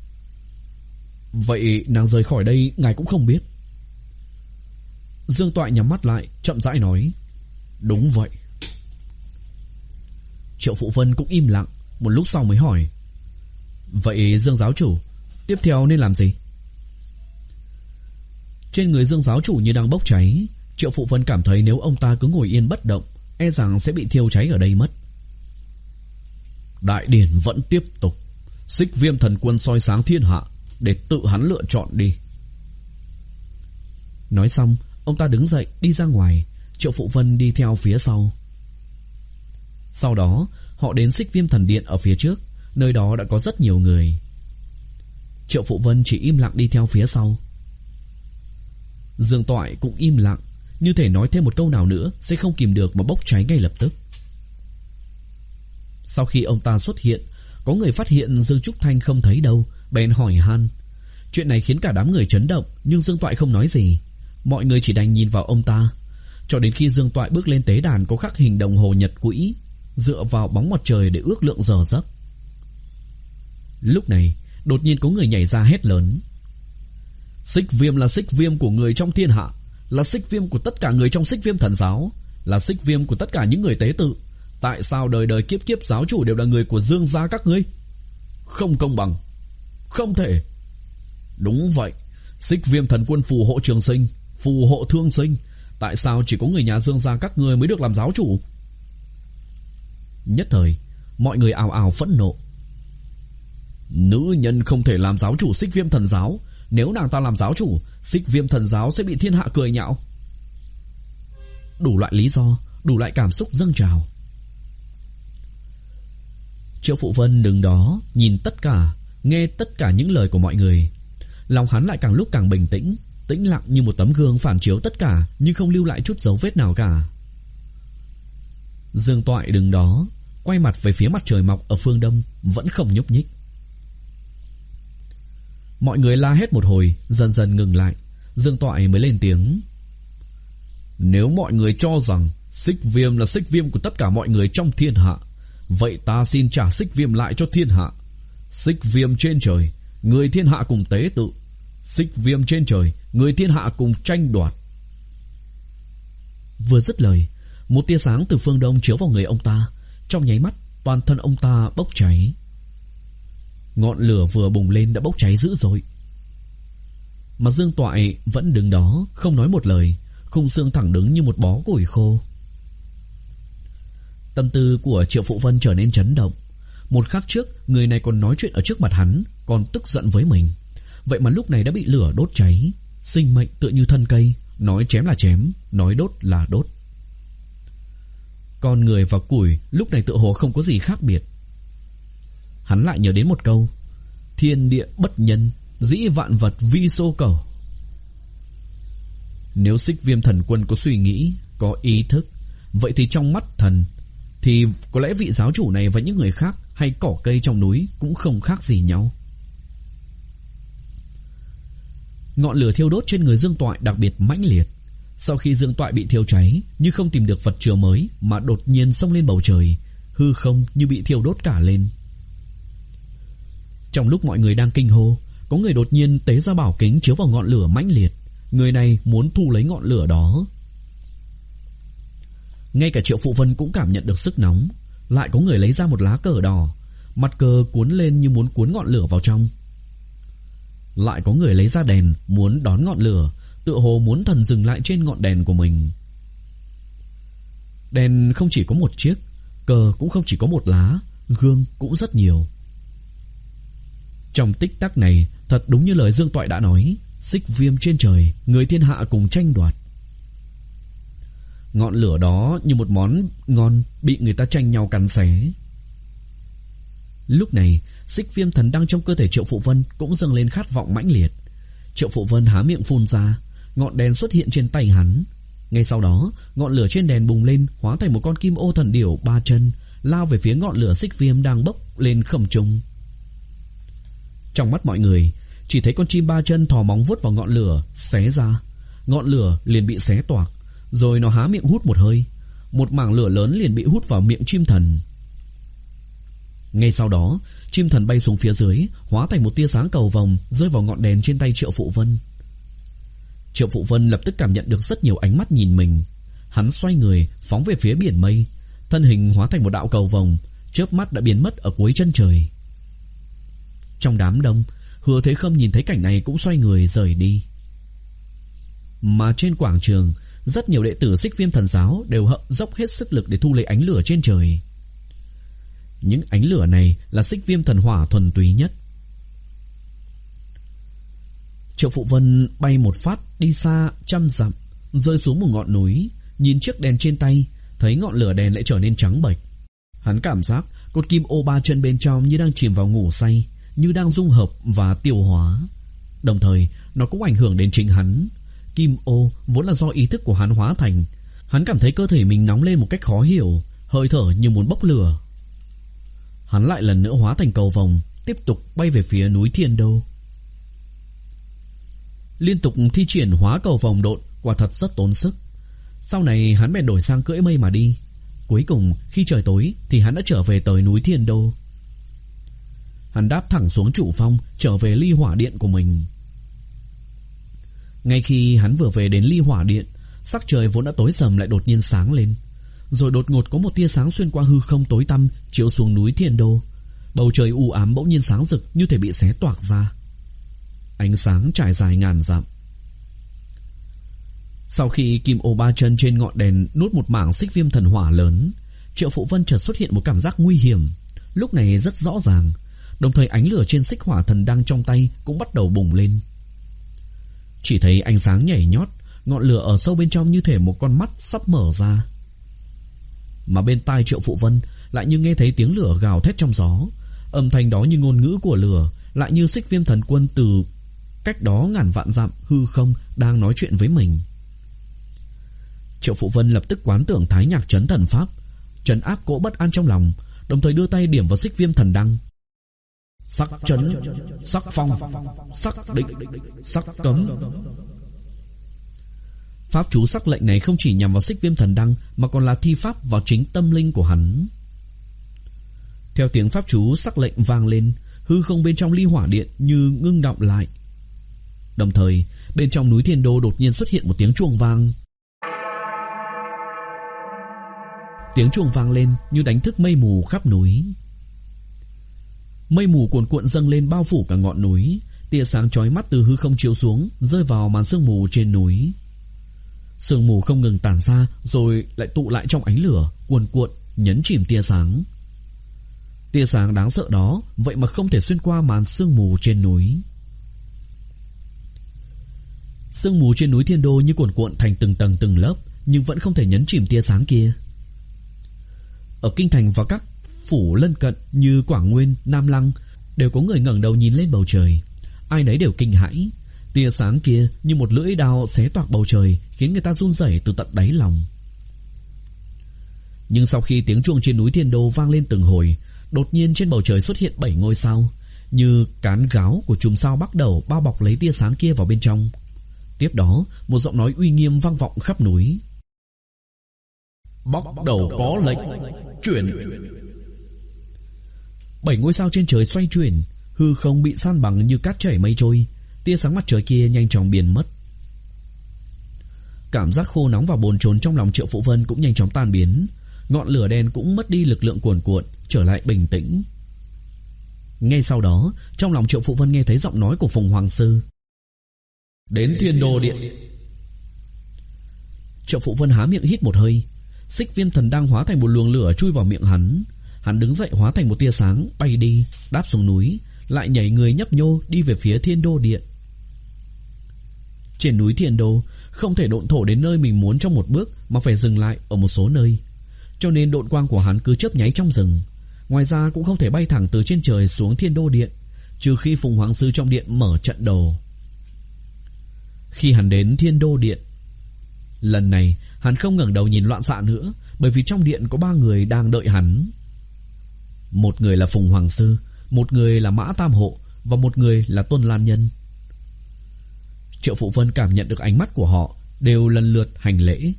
[SPEAKER 1] Vậy nàng rời khỏi đây ngài cũng không biết? Dương Toại nhắm mắt lại chậm rãi nói: Đúng vậy. Triệu Phụ Vân cũng im lặng, một lúc sau mới hỏi: Vậy Dương giáo chủ tiếp theo nên làm gì? Trên người Dương giáo chủ như đang bốc cháy. Triệu Phụ Vân cảm thấy nếu ông ta cứ ngồi yên bất động, e rằng sẽ bị thiêu cháy ở đây mất. Đại điển vẫn tiếp tục. Xích Viêm thần quân soi sáng thiên hạ, để tự hắn lựa chọn đi. Nói xong, ông ta đứng dậy đi ra ngoài. Triệu Phụ Vân đi theo phía sau. Sau đó họ đến Xích Viêm thần điện ở phía trước. Nơi đó đã có rất nhiều người. Triệu Phụ Vân chỉ im lặng đi theo phía sau. Dương Toại cũng im lặng, như thể nói thêm một câu nào nữa sẽ không kìm được mà bốc cháy ngay lập tức. Sau khi ông ta xuất hiện, có người phát hiện Dương Trúc Thanh không thấy đâu, bèn hỏi han. Chuyện này khiến cả đám người chấn động, nhưng Dương Toại không nói gì. Mọi người chỉ đành nhìn vào ông ta, cho đến khi Dương Toại bước lên tế đàn có khắc hình đồng hồ nhật quỹ, dựa vào bóng mặt trời để ước lượng giờ giấc. Lúc này đột nhiên có người nhảy ra hét lớn: Xích Viêm là xích viêm của người trong thiên hạ, là xích viêm của tất cả người trong Xích Viêm thần giáo, là xích viêm của tất cả những người tế tự. Tại sao đời đời kiếp kiếp giáo chủ đều là người của Dương gia các ngươi? Không công bằng, không thể. Đúng vậy, Xích Viêm thần quân phù hộ trường sinh, phù hộ thương sinh. Tại sao chỉ có người nhà Dương gia các ngươi mới được làm giáo chủ? Nhất thời mọi người ào ào phẫn nộ. Nữ nhân không thể làm giáo chủ Xích Viêm thần giáo. Nếu nàng ta làm giáo chủ, Xích Viêm thần giáo sẽ bị thiên hạ cười nhạo. Đủ loại lý do, đủ loại cảm xúc dâng trào. Triệu Phụ Vân đứng đó nhìn tất cả, nghe tất cả những lời của mọi người. Lòng hắn lại càng lúc càng bình tĩnh, tĩnh lặng như một tấm gương phản chiếu tất cả, nhưng không lưu lại chút dấu vết nào cả. Dương Toại đứng đó, quay mặt về phía mặt trời mọc ở phương đông, vẫn không nhúc nhích. Mọi người la hét một hồi, dần dần ngừng lại. Dương Toại mới lên tiếng. Nếu mọi người cho rằng Xích Viêm là Xích Viêm của tất cả mọi người trong thiên hạ, vậy ta xin trả Xích Viêm lại cho thiên hạ. Xích Viêm trên trời, người thiên hạ cùng tế tự. Xích Viêm trên trời, người thiên hạ cùng tranh đoạt. Vừa dứt lời, một tia sáng từ phương đông chiếu vào người ông ta. Trong nháy mắt, toàn thân ông ta bốc cháy. Ngọn lửa vừa bùng lên đã bốc cháy dữ dội. Mà Dương Toại vẫn đứng đó, không nói một lời, khung xương thẳng đứng như một bó củi khô. Tâm tư của Triệu Phụ Vân trở nên chấn động. Một khắc trước, người này còn nói chuyện ở trước mặt hắn, còn tức giận với mình. Vậy mà lúc này đã bị lửa đốt cháy. Sinh mệnh tựa như thân cây, nói chém là chém, nói đốt là đốt. Con người và củi lúc này tựa hồ không có gì khác biệt. Hắn lại nhớ đến một câu: thiên địa bất nhân, dĩ vạn vật vi xô cầu. Nếu Xích Viêm thần quân có suy nghĩ, có ý thức, vậy thì trong mắt thần thì có lẽ vị giáo chủ này và những người khác hay cỏ cây trong núi cũng không khác gì nhau. Ngọn lửa thiêu đốt trên người Dương Toại đặc biệt mãnh liệt. Sau khi Dương Toại bị thiêu cháy, nhưng không tìm được vật chứa mới, mà đột nhiên xông lên bầu trời, hư không như bị thiêu đốt cả lên. Trong lúc mọi người đang kinh hô, có người đột nhiên tế ra bảo kính chiếu vào ngọn lửa mãnh liệt. Người này muốn thu lấy ngọn lửa đó. Ngay cả Triệu Phụ Vân cũng cảm nhận được sức nóng. Lại có người lấy ra một lá cờ đỏ, mặt cờ cuốn lên như muốn cuốn ngọn lửa vào trong. Lại có người lấy ra đèn muốn đón ngọn lửa, tựa hồ muốn thần dừng lại trên ngọn đèn của mình. Đèn không chỉ có một chiếc, cờ cũng không chỉ có một lá, gương cũng rất nhiều. Trong tích tắc này, thật đúng như lời Dương Toại đã nói, Xích Viêm trên trời, người thiên hạ cùng tranh đoạt. Ngọn lửa đó như một món ngon bị người ta tranh nhau cắn xé. Lúc này, Xích Viêm thần đăng trong cơ thể Triệu Phụ Vân cũng dâng lên khát vọng mãnh liệt. Triệu Phụ Vân há miệng phun ra, ngọn đèn xuất hiện trên tay hắn. Ngay sau đó, ngọn lửa trên đèn bùng lên, hóa thành một con kim ô thần điểu ba chân, lao về phía ngọn lửa Xích Viêm đang bốc lên không trung. Trong mắt mọi người, chỉ thấy con chim ba chân thò móng vuốt vào ngọn lửa, xé ra. Ngọn lửa liền bị xé toạc, rồi nó há miệng hút một hơi. Một mảng lửa lớn liền bị hút vào miệng chim thần. Ngay sau đó, chim thần bay xuống phía dưới, hóa thành một tia sáng cầu vồng, rơi vào ngọn đèn trên tay Triệu Phụ Vân. Triệu Phụ Vân lập tức cảm nhận được rất nhiều ánh mắt nhìn mình. Hắn xoay người, phóng về phía biển mây, thân hình hóa thành một đạo cầu vồng, chớp mắt đã biến mất ở cuối chân trời. Trong đám đông, Hứa Thế Khâm nhìn thấy cảnh này cũng xoay người rời đi. Mà trên quảng trường, rất nhiều đệ tử Xích Viêm thần giáo đều hậm dốc hết sức lực để thu lấy ánh lửa trên trời. Những ánh lửa này là Xích Viêm thần hỏa thuần túy nhất. Triệu Phụ Vân bay một phát đi xa trăm dặm, rơi xuống một ngọn núi, nhìn chiếc đèn trên tay, thấy ngọn lửa đèn lại trở nên trắng bệch. Hắn cảm giác con kim ô ba chân bên trong như đang chìm vào ngủ say, như đang dung hợp và tiêu hóa. Đồng thời, nó cũng ảnh hưởng đến chính hắn. Kim ô vốn là do ý thức của hắn hóa thành. Hắn cảm thấy cơ thể mình nóng lên một cách khó hiểu, hơi thở như muốn bốc lửa. Hắn lại lần nữa hóa thành cầu vồng, tiếp tục bay về phía núi Thiên Đô. Liên tục thi triển hóa cầu vồng độn quả thật rất tốn sức. Sau này hắn bèn đổi sang cưỡi mây mà đi. Cuối cùng khi trời tối thì hắn đã trở về tới núi Thiên Đô. Hắn đáp thẳng xuống chủ phong, trở về ly hỏa điện của mình. Ngay khi hắn vừa về đến ly hỏa điện, sắc trời vốn đã tối sầm lại đột nhiên sáng lên. Rồi đột ngột có một tia sáng xuyên qua hư không tối tăm chiếu xuống núi Thiên Đô. Bầu trời u ám bỗng nhiên sáng rực như thể bị xé toạc ra. Ánh sáng trải dài ngàn dặm. Sau khi kim ô ba chân trên ngọn đèn nuốt một mảng Xích Viêm thần hỏa lớn, Triệu Phụ Vân chợt xuất hiện một cảm giác nguy hiểm. Lúc này rất rõ ràng, Đồng thời ánh lửa trên xích hỏa thần đăng trong tay cũng bắt đầu bùng lên. Chỉ thấy ánh sáng nhảy nhót, ngọn lửa ở sâu bên trong như thể một con mắt sắp mở ra. Mà bên tai Triệu Phụ Vân lại như nghe thấy tiếng lửa gào thét trong gió. Âm thanh đó như ngôn ngữ của lửa, lại như Xích Viêm thần quân từ cách đó ngàn vạn dặm hư không đang nói chuyện với mình. Triệu Phụ Vân lập tức quán tưởng Thái Nhạc trấn thần pháp, trấn áp cỗ bất an trong lòng, đồng thời đưa tay điểm vào Xích Viêm thần đăng. Sắc trấn, sắc phong, sắc định, sắc cấm. Pháp chú sắc lệnh này không chỉ nhằm vào Xích Viêm thần đăng mà còn là thi pháp vào chính tâm linh của hắn. Theo tiếng pháp chú sắc lệnh vang lên, hư không bên trong ly hỏa điện như ngưng đọng lại. Đồng thời, bên trong núi Thiên Đô đột nhiên xuất hiện một tiếng chuông vang. Tiếng chuông vang lên như đánh thức mây mù khắp núi. Mây mù cuồn cuộn dâng lên bao phủ cả ngọn núi, tia sáng chói mắt từ hư không chiếu xuống, rơi vào màn sương mù trên núi. Sương mù không ngừng tản ra rồi lại tụ lại trong ánh lửa, cuồn cuộn nhấn chìm tia sáng. Tia sáng đáng sợ đó vậy mà không thể xuyên qua màn sương mù trên núi. Sương mù trên núi Thiên Đô như cuồn cuộn thành từng tầng từng lớp, nhưng vẫn không thể nhấn chìm tia sáng kia. Ở kinh thành và các phủ lân cận như Quảng Nguyên, Nam Lăng đều có người ngẩng đầu nhìn lên bầu trời. Ai nấy đều kinh hãi. Tia sáng kia như một lưỡi dao xé toạc bầu trời, khiến người ta run rẩy từ tận đáy lòng. Nhưng sau khi tiếng chuông trên núi Thiên Đô vang lên từng hồi, đột nhiên trên bầu trời xuất hiện bảy ngôi sao, như cán gáo của chùm sao Bắc Đầu bao bọc lấy tia sáng kia vào bên trong. Tiếp đó, một giọng nói uy nghiêm vang vọng khắp núi. Bắc Đầu có lệnh, chuyển. Bảy ngôi sao trên trời xoay chuyển, hư không bị san bằng như cát chảy mây trôi, tia sáng mặt trời kia nhanh chóng biến mất. Cảm giác khô nóng và bồn chồn trong lòng Triệu Phụ Vân cũng nhanh chóng tan biến, ngọn lửa đen cũng mất đi lực lượng cuồn cuộn, trở lại bình tĩnh. Ngay sau đó, trong lòng Triệu Phụ Vân nghe thấy giọng nói của Phùng Hoàng Sư. Đến Thiên Đô Điện. Triệu Phụ Vân há miệng hít một hơi, Xích Viêm thần đang hóa thành một luồng lửa chui vào miệng hắn. Hắn đứng dậy hóa thành một tia sáng, bay đi, đáp xuống núi, lại nhảy người nhấp nhô đi về phía Thiên Đô Điện. Trên núi Thiên Đô, không thể độn thổ đến nơi mình muốn trong một bước, mà phải dừng lại ở một số nơi. Cho nên độn quang của hắn cứ chớp nháy trong rừng. Ngoài ra cũng không thể bay thẳng từ trên trời xuống Thiên Đô Điện, trừ khi Phùng Hoàng Sư trong điện mở trận đồ. Khi hắn đến Thiên Đô Điện, lần này hắn không ngẩng đầu nhìn loạn xạ nữa, bởi vì trong điện có ba người đang đợi hắn. Một người là Phùng Hoàng Sư, một người là Mã Tam Hộ và một người là Tuân Lan Nhân. Triệu Phụ Vân cảm nhận được ánh mắt của họ, đều lần lượt hành lễ.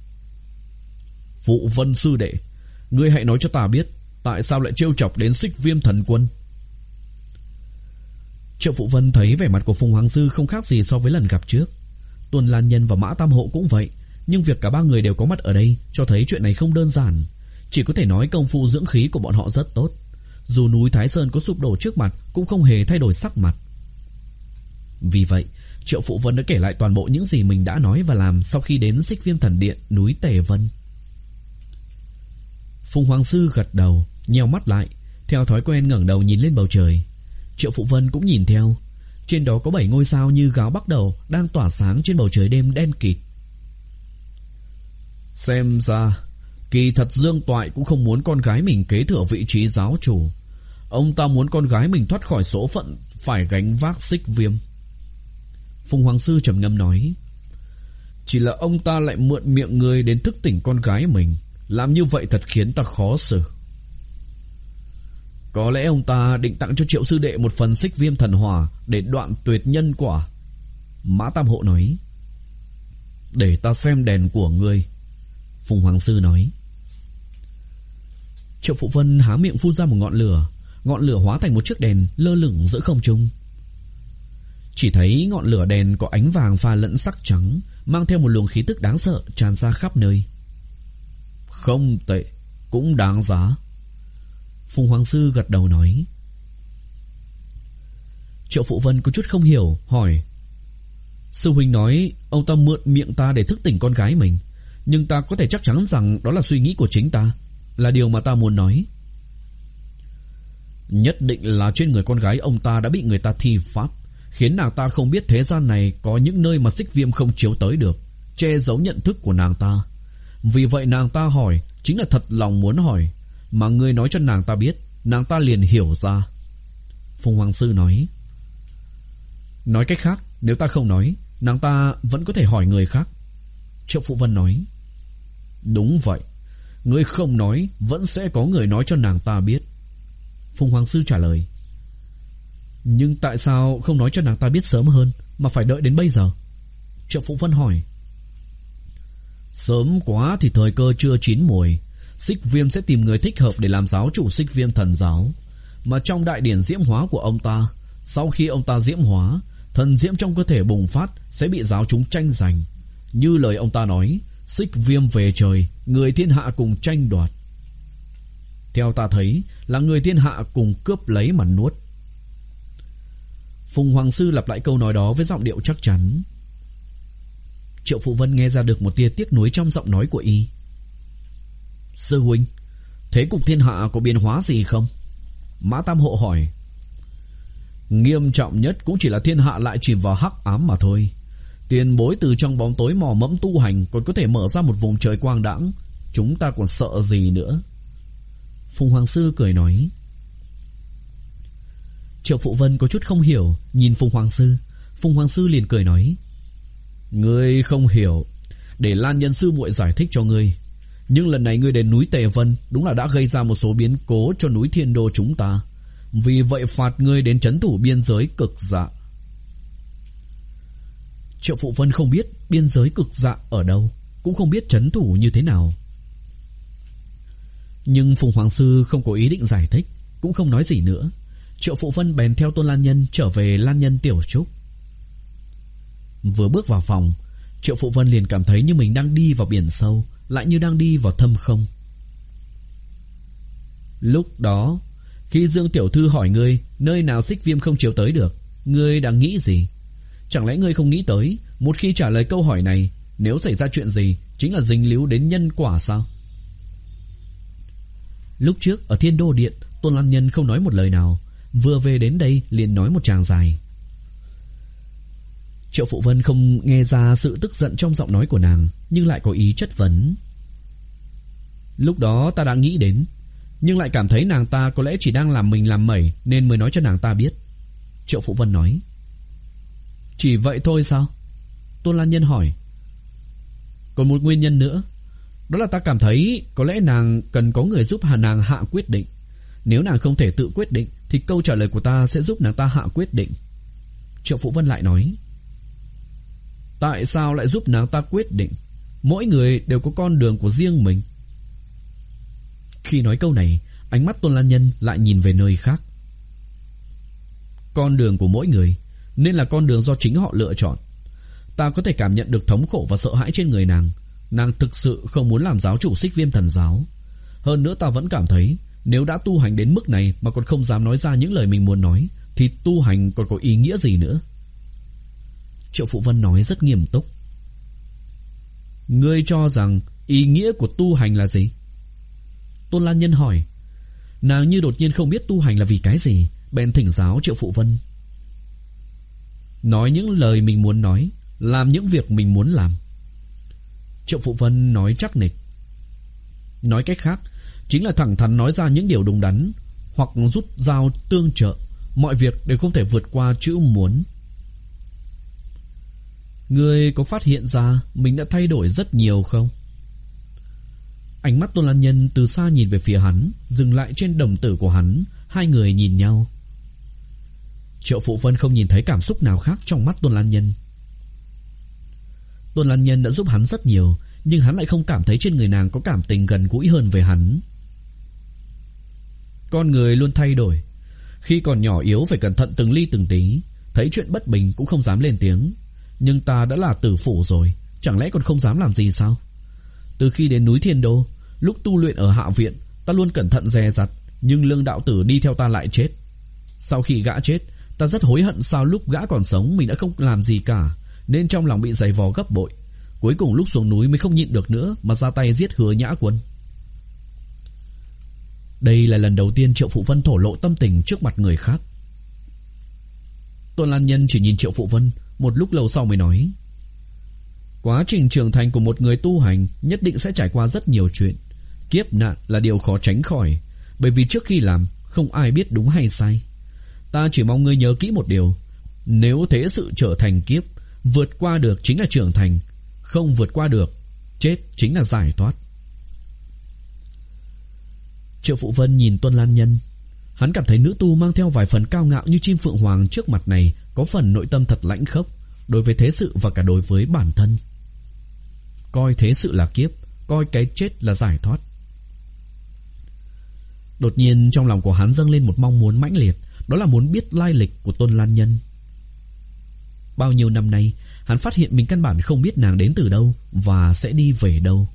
[SPEAKER 1] Phụ Vân sư đệ, ngươi hãy nói cho ta biết, tại sao lại trêu chọc đến Xích Viêm thần quân? Triệu Phụ Vân thấy vẻ mặt của Phùng Hoàng Sư không khác gì so với lần gặp trước. Tuân Lan Nhân và Mã Tam Hộ cũng vậy, nhưng việc cả ba người đều có mặt ở đây cho thấy chuyện này không đơn giản. Chỉ có thể nói công phu dưỡng khí của bọn họ rất tốt. Dù núi Thái Sơn có sụp đổ trước mặt cũng không hề thay đổi sắc mặt. Vì vậy, Triệu Phụ Vân đã kể lại toàn bộ những gì mình đã nói và làm sau khi đến Xích Viêm thần điện núi Tề Vân. Phùng Hoàng Sư gật đầu, nheo mắt lại, theo thói quen ngẩng đầu nhìn lên bầu trời. Triệu Phụ Vân cũng nhìn theo. Trên đó có bảy ngôi sao như gáo Bắc Đầu đang tỏa sáng trên bầu trời đêm đen kịt. Xem ra kỳ thật Dương Toại cũng không muốn con gái mình kế thừa vị trí giáo chủ. Ông ta muốn con gái mình thoát khỏi số phận phải gánh vác Xích Viêm. Phùng Hoàng Sư trầm ngâm nói. Chỉ là ông ta lại mượn miệng người đến thức tỉnh con gái mình. Làm như vậy thật khiến ta khó xử. Có lẽ ông ta định tặng cho Triệu sư đệ một phần Xích Viêm thần hỏa để đoạn tuyệt nhân quả. Mã Tam Hộ nói. Để ta xem đèn của ngươi, Phùng Hoàng Sư nói. Triệu Phụ Vân há miệng phun ra một ngọn lửa. Ngọn lửa hóa thành một chiếc đèn lơ lửng giữa không trung. Chỉ thấy ngọn lửa đèn có ánh vàng pha lẫn sắc trắng, mang theo một luồng khí tức đáng sợ tràn ra khắp nơi. Không tệ, cũng đáng giá, Phùng Hoàng Sư gật đầu nói. Triệu Phụ Vân có chút không hiểu, hỏi. Sư huynh nói ông ta mượn miệng ta để thức tỉnh con gái mình, nhưng ta có thể chắc chắn rằng đó là suy nghĩ của chính ta, là điều mà ta muốn nói. Nhất định là trên người con gái ông ta đã bị người ta thi pháp, khiến nàng ta không biết thế gian này có những nơi mà Xích Viêm không chiếu tới được, che giấu nhận thức của nàng ta. Vì vậy nàng ta hỏi chính là thật lòng muốn hỏi, mà ngươi nói cho nàng ta biết, nàng ta liền hiểu ra. Phùng Hoàng Sư nói. Nói cách khác, nếu ta không nói, nàng ta vẫn có thể hỏi người khác. Triệu Phụ Vân nói. Đúng vậy, ngươi không nói, vẫn sẽ có người nói cho nàng ta biết. Phùng Hoàng Sư trả lời. Nhưng tại sao không nói cho nàng ta biết sớm hơn, mà phải đợi đến bây giờ? Triệu Phụ Vân hỏi. Sớm quá thì thời cơ chưa chín mùi. Xích Viêm sẽ tìm người thích hợp để làm giáo chủ Xích Viêm thần giáo. Mà trong đại điển diễm hóa của ông ta, sau khi ông ta diễm hóa, thần diễm trong cơ thể bùng phát sẽ bị giáo chúng tranh giành. Như lời ông ta nói, Xích Viêm về trời, người thiên hạ cùng tranh đoạt. Theo ta thấy là người thiên hạ cùng cướp lấy mà nuốt. Phùng Hoàng Sư lặp lại câu nói đó với giọng điệu chắc chắn. Triệu Phụ Vân nghe ra được một tia tiếc nuối trong giọng nói của y. Sư huynh, thế cục thiên hạ có biến hóa gì không? Mã Tam Hộ hỏi. Nghiêm trọng nhất cũng chỉ là thiên hạ lại chìm vào hắc ám mà thôi. Tiền bối từ trong bóng tối mò mẫm tu hành còn có thể mở ra một vùng trời quang đãng, chúng ta còn sợ gì nữa? Phùng Hoàng Sư cười nói. Triệu Phụ Vân có chút không hiểu, nhìn Phùng Hoàng Sư. Phùng Hoàng Sư liền cười nói. Ngươi không hiểu, để Lan Nhân sư muội giải thích cho ngươi. Nhưng lần này ngươi đến núi Tề Vân đúng là đã gây ra một số biến cố cho núi Thiên Đô chúng ta. Vì vậy phạt ngươi đến trấn thủ biên giới Cực Dạ. Triệu Phụ Vân không biết biên giới Cực Dạ ở đâu, cũng không biết trấn thủ như thế nào. Nhưng Phùng Hoàng Sư không có ý định giải thích, cũng không nói gì nữa. Triệu Phụ Vân bèn theo Tôn Lan Nhân trở về Lan Nhân tiểu trúc. Vừa bước vào phòng, Triệu Phụ Vân liền cảm thấy như mình đang đi vào biển sâu, lại như đang đi vào thâm không. Lúc đó, khi Dương tiểu thư hỏi ngươi nơi nào Xích Viêm không chiếu tới được, ngươi đang nghĩ gì? Chẳng lẽ ngươi không nghĩ tới, một khi trả lời câu hỏi này, nếu xảy ra chuyện gì, chính là dính líu đến nhân quả sao? Lúc trước ở Thiên Đô Điện, Tôn Lan Nhân không nói một lời nào, vừa về đến đây liền nói một tràng dài. Triệu Phụ Vân không nghe ra sự tức giận trong giọng nói của nàng, nhưng lại có ý chất vấn. Lúc đó ta đã nghĩ đến, nhưng lại cảm thấy nàng ta có lẽ chỉ đang làm mình làm mẩy, nên mới nói cho nàng ta biết. Triệu Phụ Vân nói. Chỉ vậy thôi sao? Tôn Lan Nhân hỏi. Còn một nguyên nhân nữa, đó là ta cảm thấy có lẽ nàng cần có người giúp hà nàng hạ quyết định. Nếu nàng không thể tự quyết định, thì câu trả lời của ta sẽ giúp nàng ta hạ quyết định. Triệu Phụ Vân lại nói. Tại sao lại giúp nàng ta quyết định? Mỗi người đều có con đường của riêng mình. Khi nói câu này, ánh mắt Tôn Lan Nhân lại nhìn về nơi khác. Con đường của mỗi người nên là con đường do chính họ lựa chọn. Ta có thể cảm nhận được thống khổ và sợ hãi trên người nàng. Nàng thực sự không muốn làm giáo chủ Xích Viêm thần giáo. Hơn nữa ta vẫn cảm thấy, nếu đã tu hành đến mức này mà còn không dám nói ra những lời mình muốn nói, thì tu hành còn có ý nghĩa gì nữa? Triệu Phụ Vân nói rất nghiêm túc. Ngươi cho rằng ý nghĩa của tu hành là gì? Tôn Lan Nhân hỏi. Nàng như đột nhiên không biết tu hành là vì cái gì, bèn thỉnh giáo Triệu Phụ Vân. Nói những lời mình muốn nói, làm những việc mình muốn làm. Triệu Phụ Vân nói chắc nịch. Nói cách khác, chính là thẳng thắn nói ra những điều đúng đắn, hoặc rút dao tương trợ. Mọi việc đều không thể vượt qua chữ muốn. Ngươi có phát hiện ra mình đã thay đổi rất nhiều không? Ánh mắt Tôn Lan Nhân từ xa nhìn về phía hắn, dừng lại trên đồng tử của hắn. Hai người nhìn nhau. Triệu Phụ Vân không nhìn thấy cảm xúc nào khác trong mắt Tôn Lan Nhân. Tôn Lan Nhân đã giúp hắn rất nhiều, nhưng hắn lại không cảm thấy trên người nàng có cảm tình gần gũi hơn với hắn. Con người luôn thay đổi. Khi còn nhỏ yếu phải cẩn thận từng ly từng tí, thấy chuyện bất bình cũng không dám lên tiếng. Nhưng ta đã là tử phụ rồi, chẳng lẽ còn không dám làm gì sao? Từ khi đến núi Thiên Đô, lúc tu luyện ở Hạ Viện, ta luôn cẩn thận dè dặt, nhưng Lương đạo tử đi theo ta lại chết. Sau khi gã chết, ta rất hối hận sao lúc gã còn sống mình đã không làm gì cả, nên trong lòng bị dày vò gấp bội. Cuối cùng lúc xuống núi mới không nhịn được nữa mà ra tay giết Hứa Nhã Quân. Đây là lần đầu tiên Triệu Phụ Vân thổ lộ tâm tình trước mặt người khác. Tôn Lan Nhân chỉ nhìn Triệu Phụ Vân, một lúc lâu sau mới nói: quá trình trưởng thành của một người tu hành nhất định sẽ trải qua rất nhiều chuyện. Kiếp nạn là điều khó tránh khỏi, bởi vì trước khi làm không ai biết đúng hay sai. Ta chỉ mong ngươi nhớ kỹ một điều: nếu thế sự trở thành kiếp, vượt qua được chính là trưởng thành, không vượt qua được, chết chính là giải thoát. Triệu Phụ Vân nhìn Tôn Lan Nhân. Hắn cảm thấy nữ tu mang theo vài phần cao ngạo như chim phượng hoàng trước mặt này có phần nội tâm thật lãnh khốc, đối với thế sự và cả đối với bản thân. Coi thế sự là kiếp, coi cái chết là giải thoát. Đột nhiên trong lòng của hắn dâng lên một mong muốn mãnh liệt, đó là muốn biết lai lịch của Tôn Lan Nhân. Bao nhiêu năm nay, hắn phát hiện mình căn bản không biết nàng đến từ đâu và sẽ đi về đâu.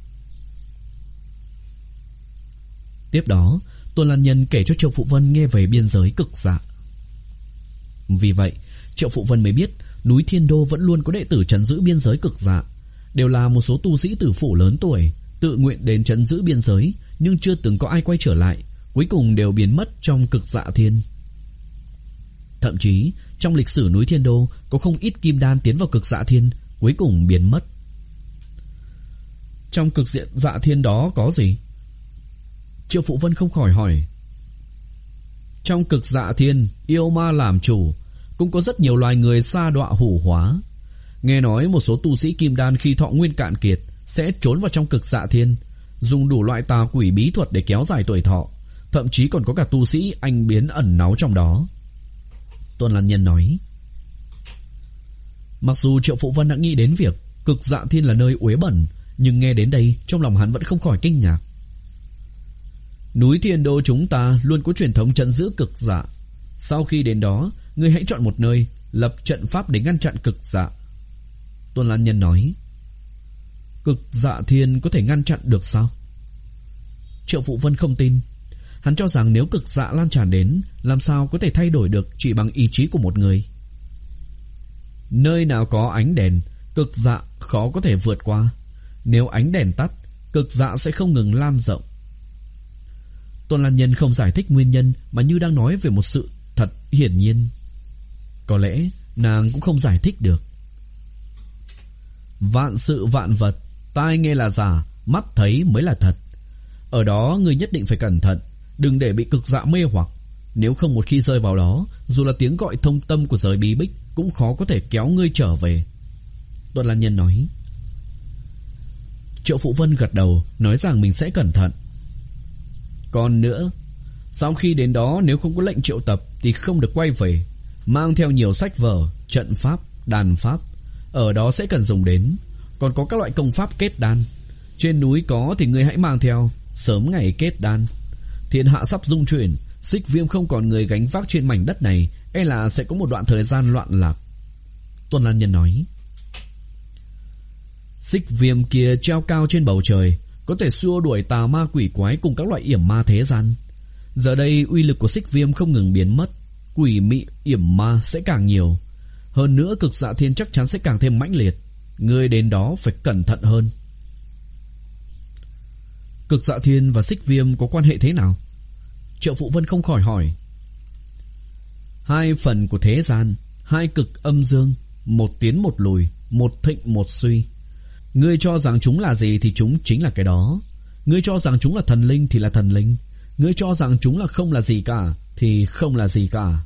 [SPEAKER 1] Tiếp đó, Tôn Lan Nhân kể cho Triệu Phụ Vân nghe về biên giới Cực Dạ. Vì vậy, Triệu Phụ Vân mới biết núi Thiên Đô vẫn luôn có đệ tử trấn giữ biên giới Cực Dạ, đều là một số tu sĩ tử phủ lớn tuổi, tự nguyện đến trấn giữ biên giới, nhưng chưa từng có ai quay trở lại, cuối cùng đều biến mất trong Cực Dạ Thiên. Thậm chí, trong lịch sử núi Thiên Đô có không ít kim đan tiến vào Cực Dạ Thiên, cuối cùng biến mất. Trong Cực Dạ Thiên đó có gì? Triệu Phụ Vân không khỏi hỏi. Trong Cực Dạ Thiên, yêu ma làm chủ, cũng có rất nhiều loài người sa đọa hủ hóa. Nghe nói một số tu sĩ kim đan khi thọ nguyên cạn kiệt sẽ trốn vào trong Cực Dạ Thiên, dùng đủ loại tà quỷ bí thuật để kéo dài tuổi thọ. Thậm chí còn có cả tu sĩ anh biến ẩn náu trong đó. Tôn Lan Nhân nói. Mặc dù Triệu Phụ Vân đã nghĩ đến việc Cực Dạ Thiên là nơi uế bẩn, nhưng nghe đến đây trong lòng hắn vẫn không khỏi kinh ngạc. Núi Thiên Đô chúng ta luôn có truyền thống trấn giữ Cực Dạ. Sau khi đến đó, ngươi hãy chọn một nơi, lập trận pháp để ngăn chặn Cực Dạ. Tôn Lan Nhân nói. Cực Dạ Thiên có thể ngăn chặn được sao? Triệu Phụ Vân không tin. Hắn cho rằng nếu Cực Dạ lan tràn đến, làm sao có thể thay đổi được chỉ bằng ý chí của một người. Nơi nào có ánh đèn, Cực Dạ khó có thể vượt qua. Nếu ánh đèn tắt, Cực Dạ sẽ không ngừng lan rộng. Tôn Lan Nhân không giải thích nguyên nhân, mà như đang nói về một sự thật hiển nhiên. Có lẽ nàng cũng không giải thích được. Vạn sự vạn vật, tai nghe là giả, mắt thấy mới là thật. Ở đó ngươi nhất định phải cẩn thận, đừng để bị Cực Dạ mê hoặc. Nếu không một khi rơi vào đó, dù là tiếng gọi thông tâm của giới bí bích cũng khó có thể kéo ngươi trở về. Tôn Lan Nhân nói. Triệu Phụ Vân gật đầu, nói rằng mình sẽ cẩn thận. Còn nữa, sau khi đến đó nếu không có lệnh triệu tập thì không được quay về. Mang theo nhiều sách vở, trận pháp, đàn pháp, ở đó sẽ cần dùng đến. Còn có các loại công pháp kết đan. Trên núi có thì ngươi hãy mang theo, sớm ngày kết đan. Thiên hạ sắp rung chuyển, Xích Viêm không còn người gánh vác trên mảnh đất này, e là sẽ có một đoạn thời gian loạn lạc. Tôn Lan Nhân nói. Xích Viêm kia treo cao trên bầu trời, có thể xua đuổi tà ma quỷ quái cùng các loại yểm ma thế gian. Giờ đây uy lực của Xích Viêm không ngừng biến mất, quỷ mị yểm ma sẽ càng nhiều. Hơn nữa Cực Dạ Thiên chắc chắn sẽ càng thêm mãnh liệt. Ngươi đến đó phải cẩn thận hơn. Cực Dạ Thiên và Xích Viêm có quan hệ thế nào? Triệu Phụ Vân không khỏi hỏi. Hai phần của thế gian, hai cực âm dương, một tiến một lùi, một thịnh một suy. Ngươi cho rằng chúng là gì thì chúng chính là cái đó. Ngươi cho rằng chúng là thần linh thì là thần linh. Ngươi cho rằng chúng là không là gì cả thì không là gì cả.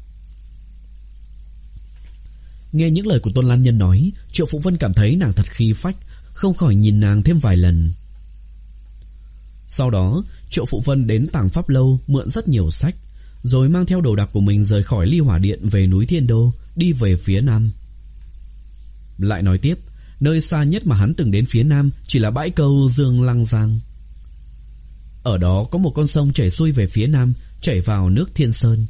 [SPEAKER 1] Nghe những lời của Tôn Lan Nhân nói, Triệu Phụ Vân cảm thấy nàng thật khí phách, không khỏi nhìn nàng thêm vài lần. Sau đó Triệu Phụ Vân đến Tàng Pháp Lâu mượn rất nhiều sách, rồi mang theo đồ đạc của mình rời khỏi Ly Hỏa Điện về núi Thiên Đô, đi về phía nam. Lại nói tiếp, nơi xa nhất mà hắn từng đến phía nam chỉ là bãi câu Dương Lăng Giang. Ở đó có một con sông chảy xuôi về phía nam, chảy vào nước Thiên Sơn.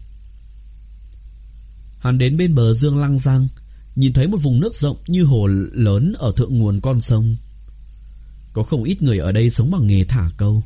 [SPEAKER 1] Hắn đến bên bờ Dương Lăng Giang, nhìn thấy một vùng nước rộng như hồ lớn ở thượng nguồn con sông. Có không ít người ở đây sống bằng nghề thả câu.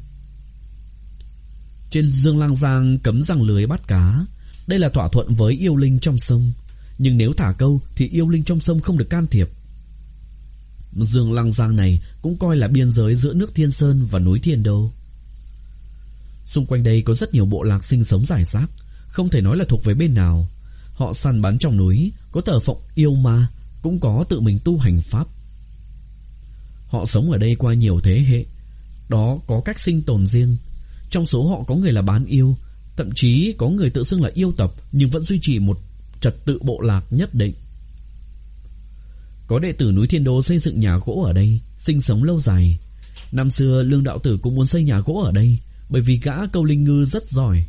[SPEAKER 1] Trên Dương Lăng Giang cấm giăng lưới bắt cá. Đây là thỏa thuận với yêu linh trong sông. Nhưng nếu thả câu thì yêu linh trong sông không được can thiệp. Dương Lăng Giang này cũng coi là biên giới giữa nước Thiên Sơn và núi Thiên Đô. Xung quanh đây có rất nhiều bộ lạc sinh sống rải rác, không thể nói là thuộc về bên nào. Họ săn bắn trong núi, có thờ phụng yêu ma, cũng có tự mình tu hành pháp. Họ sống ở đây qua nhiều thế hệ, đó có cách sinh tồn riêng. Trong số họ có người là bán yêu, thậm chí có người tự xưng là yêu tộc nhưng vẫn duy trì một trật tự bộ lạc nhất định. Có đệ tử núi Thiên Đô xây dựng nhà gỗ ở đây, sinh sống lâu dài. Năm xưa Lương đạo tử cũng muốn xây nhà gỗ ở đây, bởi vì gã câu linh ngư rất giỏi.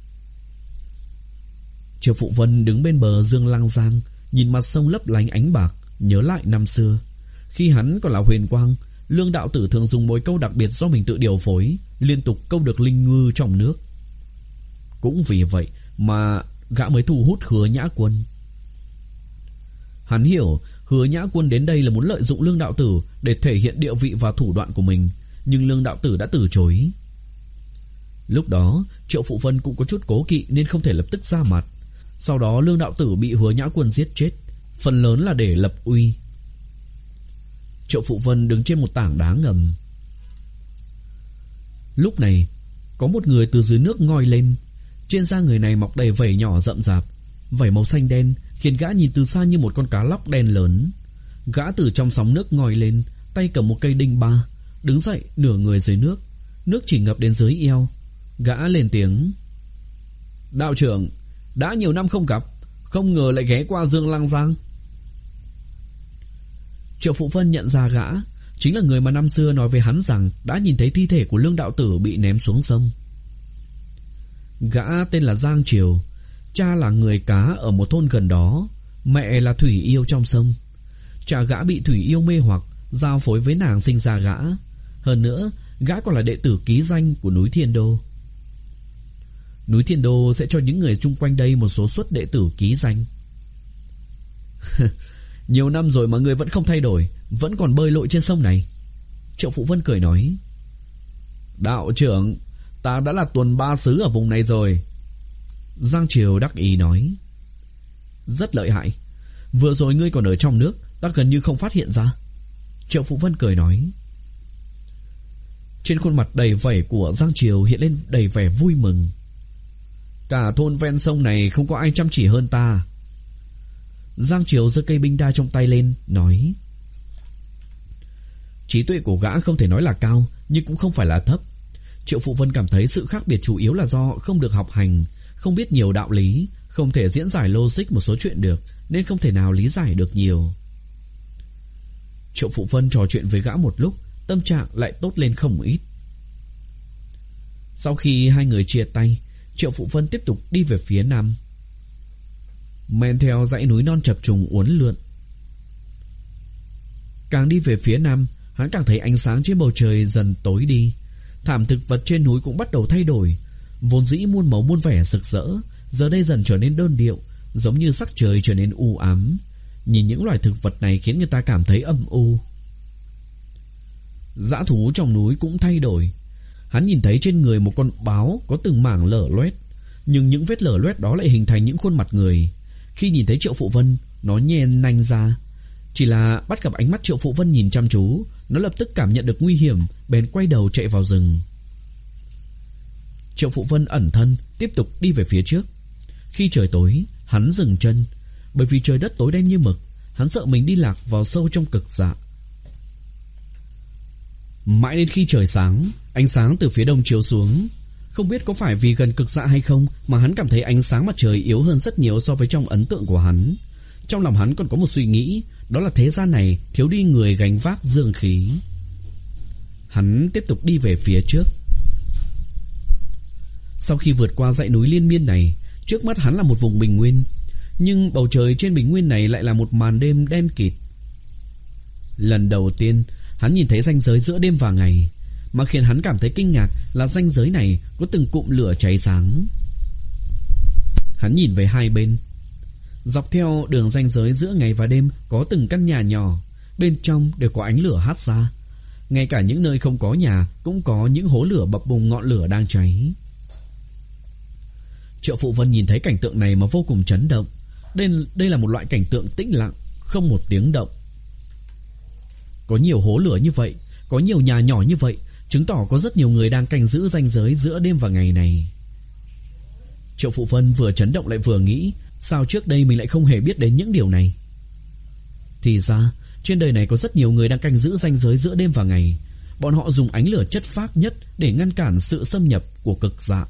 [SPEAKER 1] Triệu Phụ Vân đứng bên bờ Dương Lăng Giang, nhìn mặt sông lấp lánh ánh bạc, nhớ lại năm xưa. Khi hắn còn là huyền quang, Lương đạo tử thường dùng mối câu đặc biệt do mình tự điều phối, liên tục câu được linh ngư trong nước. Cũng vì vậy mà gã mới thu hút Hứa Nhã Quân. Hắn hiểu Hứa Nhã Quân đến đây là muốn lợi dụng Lương đạo tử để thể hiện địa vị và thủ đoạn của mình, nhưng Lương đạo tử đã từ chối. Lúc đó Triệu Phụ Vân cũng có chút cố kỵ nên không thể lập tức ra mặt. Sau đó Lương đạo tử bị Hứa Nhã Quân giết chết, phần lớn là để lập uy. Triệu Phụ Vân đứng trên một tảng đá ngầm. Lúc này có một người từ dưới nước ngoi lên. Trên da người này mọc đầy vảy nhỏ rậm rạp, vảy màu xanh đen khiến gã nhìn từ xa như một con cá lóc đen lớn. Gã từ trong sóng nước ngoi lên, tay cầm một cây đinh ba, đứng dậy nửa người dưới nước, nước chỉ ngập đến dưới eo. Gã lên tiếng: "Đạo trưởng, đã nhiều năm không gặp, không ngờ lại ghé qua Dương Lăng Giang." Triệu Phụ Vân nhận ra gã chính là người mà năm xưa nói với hắn rằng đã nhìn thấy thi thể của Lương đạo tử bị ném xuống sông. Gã tên là Giang Triều, cha là người cá ở một thôn gần đó, mẹ là thủy yêu trong sông. Cha gã bị thủy yêu mê hoặc, giao phối với nàng sinh ra gã. Hơn nữa, gã còn là đệ tử ký danh của núi Thiên Đô. Núi Thiên Đô sẽ cho những người chung quanh đây một số suất đệ tử ký danh. Nhiều năm rồi mà người vẫn không thay đổi, vẫn còn bơi lội trên sông này. Triệu Phụ Vân cười nói: "Đạo trưởng, ta đã là tuần ba xứ ở vùng này rồi." Giang Triều đắc ý nói: "Rất lợi hại, vừa rồi ngươi còn ở trong nước, ta gần như không phát hiện ra." Triệu Phụ Vân cười nói. Trên khuôn mặt đầy vẩy của Giang Triều hiện lên đầy vẻ vui mừng. "Cả thôn ven sông này không có ai chăm chỉ hơn ta." Giang Triều giơ cây binh đa trong tay lên, nói: "Trí tuệ của gã không thể nói là cao, nhưng cũng không phải là thấp." Triệu Phụ Vân cảm thấy sự khác biệt chủ yếu là do không được học hành, không biết nhiều đạo lý, không thể diễn giải logic một số chuyện được, nên không thể nào lý giải được nhiều. Triệu Phụ Vân trò chuyện với gã một lúc, tâm trạng lại tốt lên không ít. Sau khi hai người chia tay, Triệu Phụ Vân tiếp tục đi về phía nam, men theo dãy núi non chập trùng uốn lượn. Càng đi về phía nam, hắn càng thấy ánh sáng trên bầu trời dần tối đi. Thảm thực vật trên núi cũng bắt đầu thay đổi, vốn dĩ muôn màu muôn vẻ rực rỡ, giờ đây dần trở nên đơn điệu, giống như sắc trời trở nên u ám. Nhìn những loài thực vật này khiến người ta cảm thấy âm u. Dã thú trong núi cũng thay đổi. Hắn nhìn thấy trên người một con báo có từng mảng lở loét, nhưng những vết lở loét đó lại hình thành những khuôn mặt người. Khi nhìn thấy Triệu Phụ Vân, nó nhe nanh ra. Chỉ là bắt gặp ánh mắt Triệu Phụ Vân nhìn chăm chú, nó lập tức cảm nhận được nguy hiểm, bèn quay đầu chạy vào rừng. Triệu Phụ Vân ẩn thân, tiếp tục đi về phía trước. Khi trời tối, hắn dừng chân, bởi vì trời đất tối đen như mực, hắn sợ mình đi lạc vào sâu trong cực dạ. Mãi đến khi trời sáng, ánh sáng từ phía đông chiếu xuống. Không biết có phải vì gần cực dạ hay không mà hắn cảm thấy ánh sáng mặt trời yếu hơn rất nhiều so với trong ấn tượng của hắn. Trong lòng hắn còn có một suy nghĩ, đó là thế gian này thiếu đi người gánh vác dương khí. Hắn tiếp tục đi về phía trước. Sau khi vượt qua dãy núi liên miên này, trước mắt hắn là một vùng bình nguyên, nhưng bầu trời trên bình nguyên này lại là một màn đêm đen kịt. Lần đầu tiên hắn nhìn thấy ranh giới giữa đêm và ngày, mà khiến hắn cảm thấy kinh ngạc là ranh giới này có từng cụm lửa cháy sáng. Hắn nhìn về hai bên. Dọc theo đường ranh giới giữa ngày và đêm có từng căn nhà nhỏ, bên trong đều có ánh lửa hắt ra. Ngay cả những nơi không có nhà cũng có những hố lửa bập bùng ngọn lửa đang cháy. Triệu Phụ Vân nhìn thấy cảnh tượng này mà vô cùng chấn động. Đây, đây là một loại cảnh tượng tĩnh lặng, không một tiếng động. Có nhiều hố lửa như vậy, có nhiều nhà nhỏ như vậy, chứng tỏ có rất nhiều người đang canh giữ ranh giới giữa đêm và ngày này. Triệu Phụ Vân vừa chấn động lại vừa nghĩ, sao trước đây mình lại không hề biết đến những điều này. Thì ra trên đời này có rất nhiều người đang canh giữ ranh giới giữa đêm và ngày. Bọn họ dùng ánh lửa chất phác nhất để ngăn cản sự xâm nhập của cực dạ.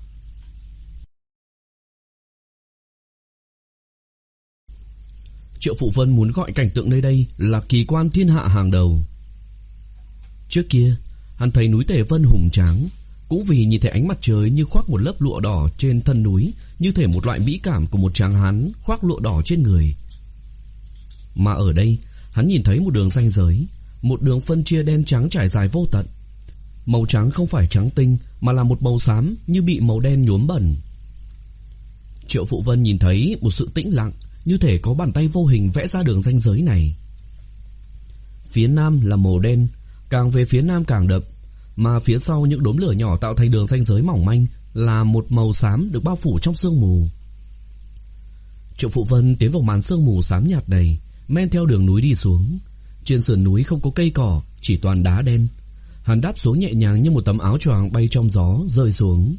[SPEAKER 1] Triệu Phụ Vân muốn gọi cảnh tượng nơi đây là kỳ quan thiên hạ hàng đầu. Trước kia hắn thấy núi Tề Vân hùng tráng, cũng vì nhìn thấy ánh mặt trời như khoác một lớp lụa đỏ trên thân núi, như thể một loại mỹ cảm của một tráng hán khoác lụa đỏ trên người. Mà ở đây hắn nhìn thấy một đường ranh giới, một đường phân chia đen trắng trải dài vô tận. Màu trắng không phải trắng tinh, mà là một màu xám như bị màu đen nhuốm bẩn. Triệu Phụ Vân nhìn thấy một sự tĩnh lặng, như thể có bàn tay vô hình vẽ ra đường ranh giới này. Phía nam là màu đen, càng về phía nam càng đậm, mà phía sau những đốm lửa nhỏ tạo thành đường ranh giới mỏng manh là một màu xám được bao phủ trong sương mù. Triệu Phụ Vân tiến vào màn sương mù xám nhạt này, men theo đường núi đi xuống. Trên sườn núi không có cây cỏ, chỉ toàn đá đen. Hắn đáp xuống nhẹ nhàng như một tấm áo choàng bay trong gió rơi xuống.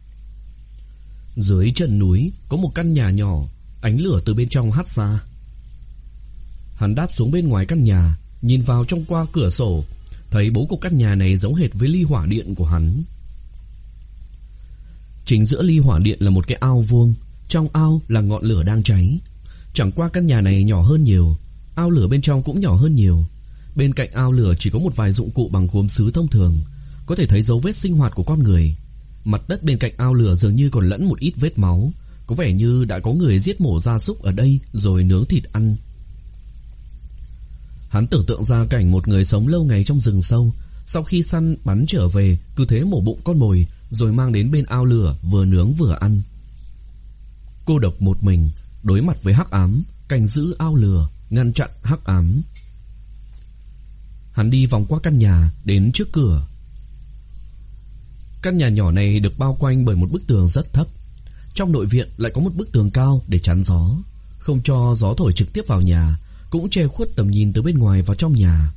[SPEAKER 1] Dưới chân núi có một căn nhà nhỏ, ánh lửa từ bên trong hắt ra. Hắn đáp xuống bên ngoài căn nhà, nhìn vào trong qua cửa sổ, thấy bố cục căn nhà này giống hệt với ly hỏa điện của hắn. Chính giữa ly hỏa điện là một cái ao vuông, trong ao là ngọn lửa đang cháy. Chẳng qua căn nhà này nhỏ hơn nhiều, ao lửa bên trong cũng nhỏ hơn nhiều. Bên cạnh ao lửa chỉ có một vài dụng cụ bằng gốm sứ thông thường, có thể thấy dấu vết sinh hoạt của con người. Mặt đất bên cạnh ao lửa dường như còn lẫn một ít vết máu, có vẻ như đã có người giết mổ gia súc ở đây rồi nướng thịt ăn. Hắn tưởng tượng ra cảnh một người sống lâu ngày trong rừng sâu, sau khi săn bắn trở về, cứ thế mổ bụng con mồi rồi mang đến bên ao lửa vừa nướng vừa ăn. Cô độc một mình, đối mặt với hắc ám, canh giữ ao lửa, ngăn chặn hắc ám. Hắn đi vòng qua căn nhà đến trước cửa. Căn nhà nhỏ này được bao quanh bởi một bức tường rất thấp. Trong nội viện lại có một bức tường cao để chắn gió, không cho gió thổi trực tiếp vào nhà, cũng che khuất tầm nhìn từ bên ngoài vào trong nhà.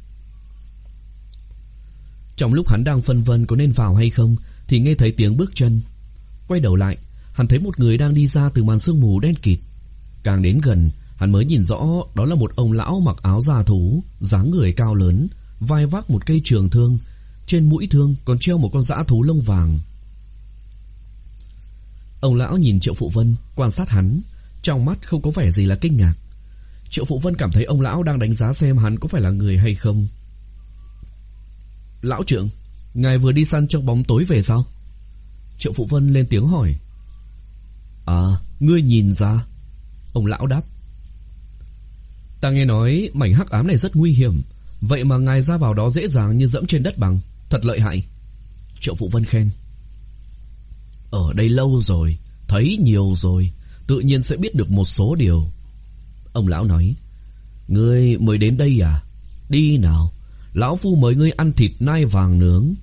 [SPEAKER 1] Trong lúc hắn đang phân vân có nên vào hay không thì nghe thấy tiếng bước chân. Quay đầu lại, hắn thấy một người đang đi ra từ màn sương mù đen kịt. Càng đến gần, hắn mới nhìn rõ đó là một ông lão mặc áo da thú, dáng người cao lớn, vai vác một cây trường thương, trên mũi thương còn treo một con dã thú lông vàng. Ông lão nhìn Triệu Phụ Vân, quan sát hắn, trong mắt không có vẻ gì là kinh ngạc. Triệu Phụ Vân cảm thấy ông lão đang đánh giá xem hắn có phải là người hay không. Lão trưởng, ngài vừa đi săn trong bóng tối về sao? Triệu Phụ Vân lên tiếng hỏi. À, ngươi nhìn ra. Ông lão đáp. Ta nghe nói mảnh hắc ám này rất nguy hiểm, vậy mà ngài ra vào đó dễ dàng như dẫm trên đất bằng, thật lợi hại. Triệu Phụ Vân khen. Ở đây lâu rồi, thấy nhiều rồi, tự nhiên sẽ biết được một số điều. Ông lão nói. Ngươi mới đến đây à? Đi nào, lão phu mời ngươi ăn thịt nai vàng nướng.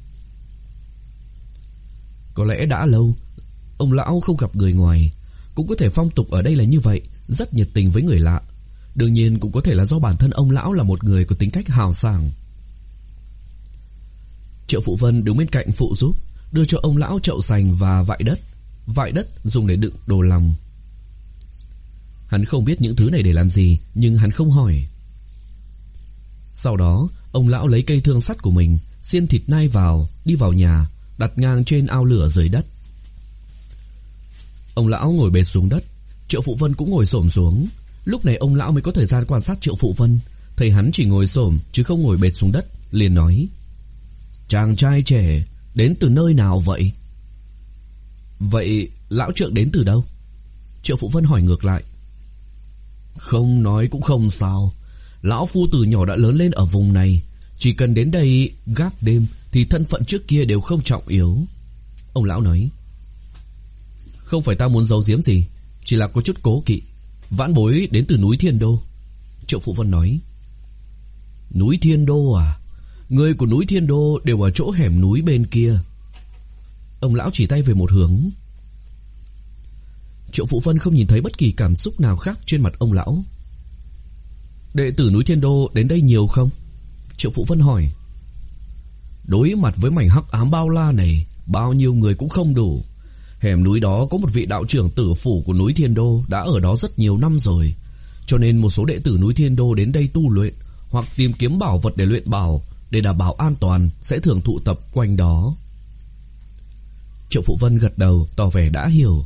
[SPEAKER 1] Có lẽ đã lâu ông lão không gặp người ngoài, cũng có thể phong tục ở đây là như vậy, rất nhiệt tình với người lạ. Đương nhiên cũng có thể là do bản thân ông lão là một người có tính cách hào sảng. Triệu Phụ Vân đứng bên cạnh phụ giúp, đưa cho ông lão chậu sành và vại đất. Vại đất dùng để đựng đồ lòng. Hắn không biết những thứ này để làm gì, nhưng hắn không hỏi. Sau đó ông lão lấy cây thương sắt của mình, xiên thịt nai vào, đi vào nhà, đặt ngang trên ao lửa dưới đất. Ông lão ngồi bệt xuống đất, Triệu Phụ Vân cũng ngồi xổm xuống. Lúc này ông lão mới có thời gian quan sát Triệu Phụ Vân. Thấy hắn chỉ ngồi xổm chứ không ngồi bệt xuống đất, liền nói. Chàng trai trẻ, đến từ nơi nào vậy? Vậy lão trượng đến từ đâu? Triệu Phụ Vân hỏi ngược lại. Không nói cũng không sao, lão phu từ nhỏ đã lớn lên ở vùng này, chỉ cần đến đây gác đêm thì thân phận trước kia đều không trọng yếu. Ông lão nói. Không phải ta muốn giấu giếm gì, chỉ là có chút cố kỵ. Vãn bối đến từ núi Thiên Đô. Triệu Phụ Vân nói. Núi Thiên Đô à? Người của núi Thiên Đô đều ở chỗ hẻm núi bên kia. Ông lão chỉ tay về một hướng. Triệu Phụ Vân không nhìn thấy bất kỳ cảm xúc nào khác trên mặt ông lão. Đệ tử núi Thiên Đô đến đây nhiều không? Triệu Phụ Vân hỏi. Đối mặt với mảnh hắc ám bao la này, bao nhiêu người cũng không đủ. Hẻm núi đó có một vị đạo trưởng tử phủ của núi Thiên Đô đã ở đó rất nhiều năm rồi, cho nên một số đệ tử núi Thiên Đô đến đây tu luyện hoặc tìm kiếm bảo vật để luyện bảo, để đảm bảo an toàn sẽ thường tụ tập quanh đó. Triệu Phụ Vân gật đầu tỏ vẻ đã hiểu.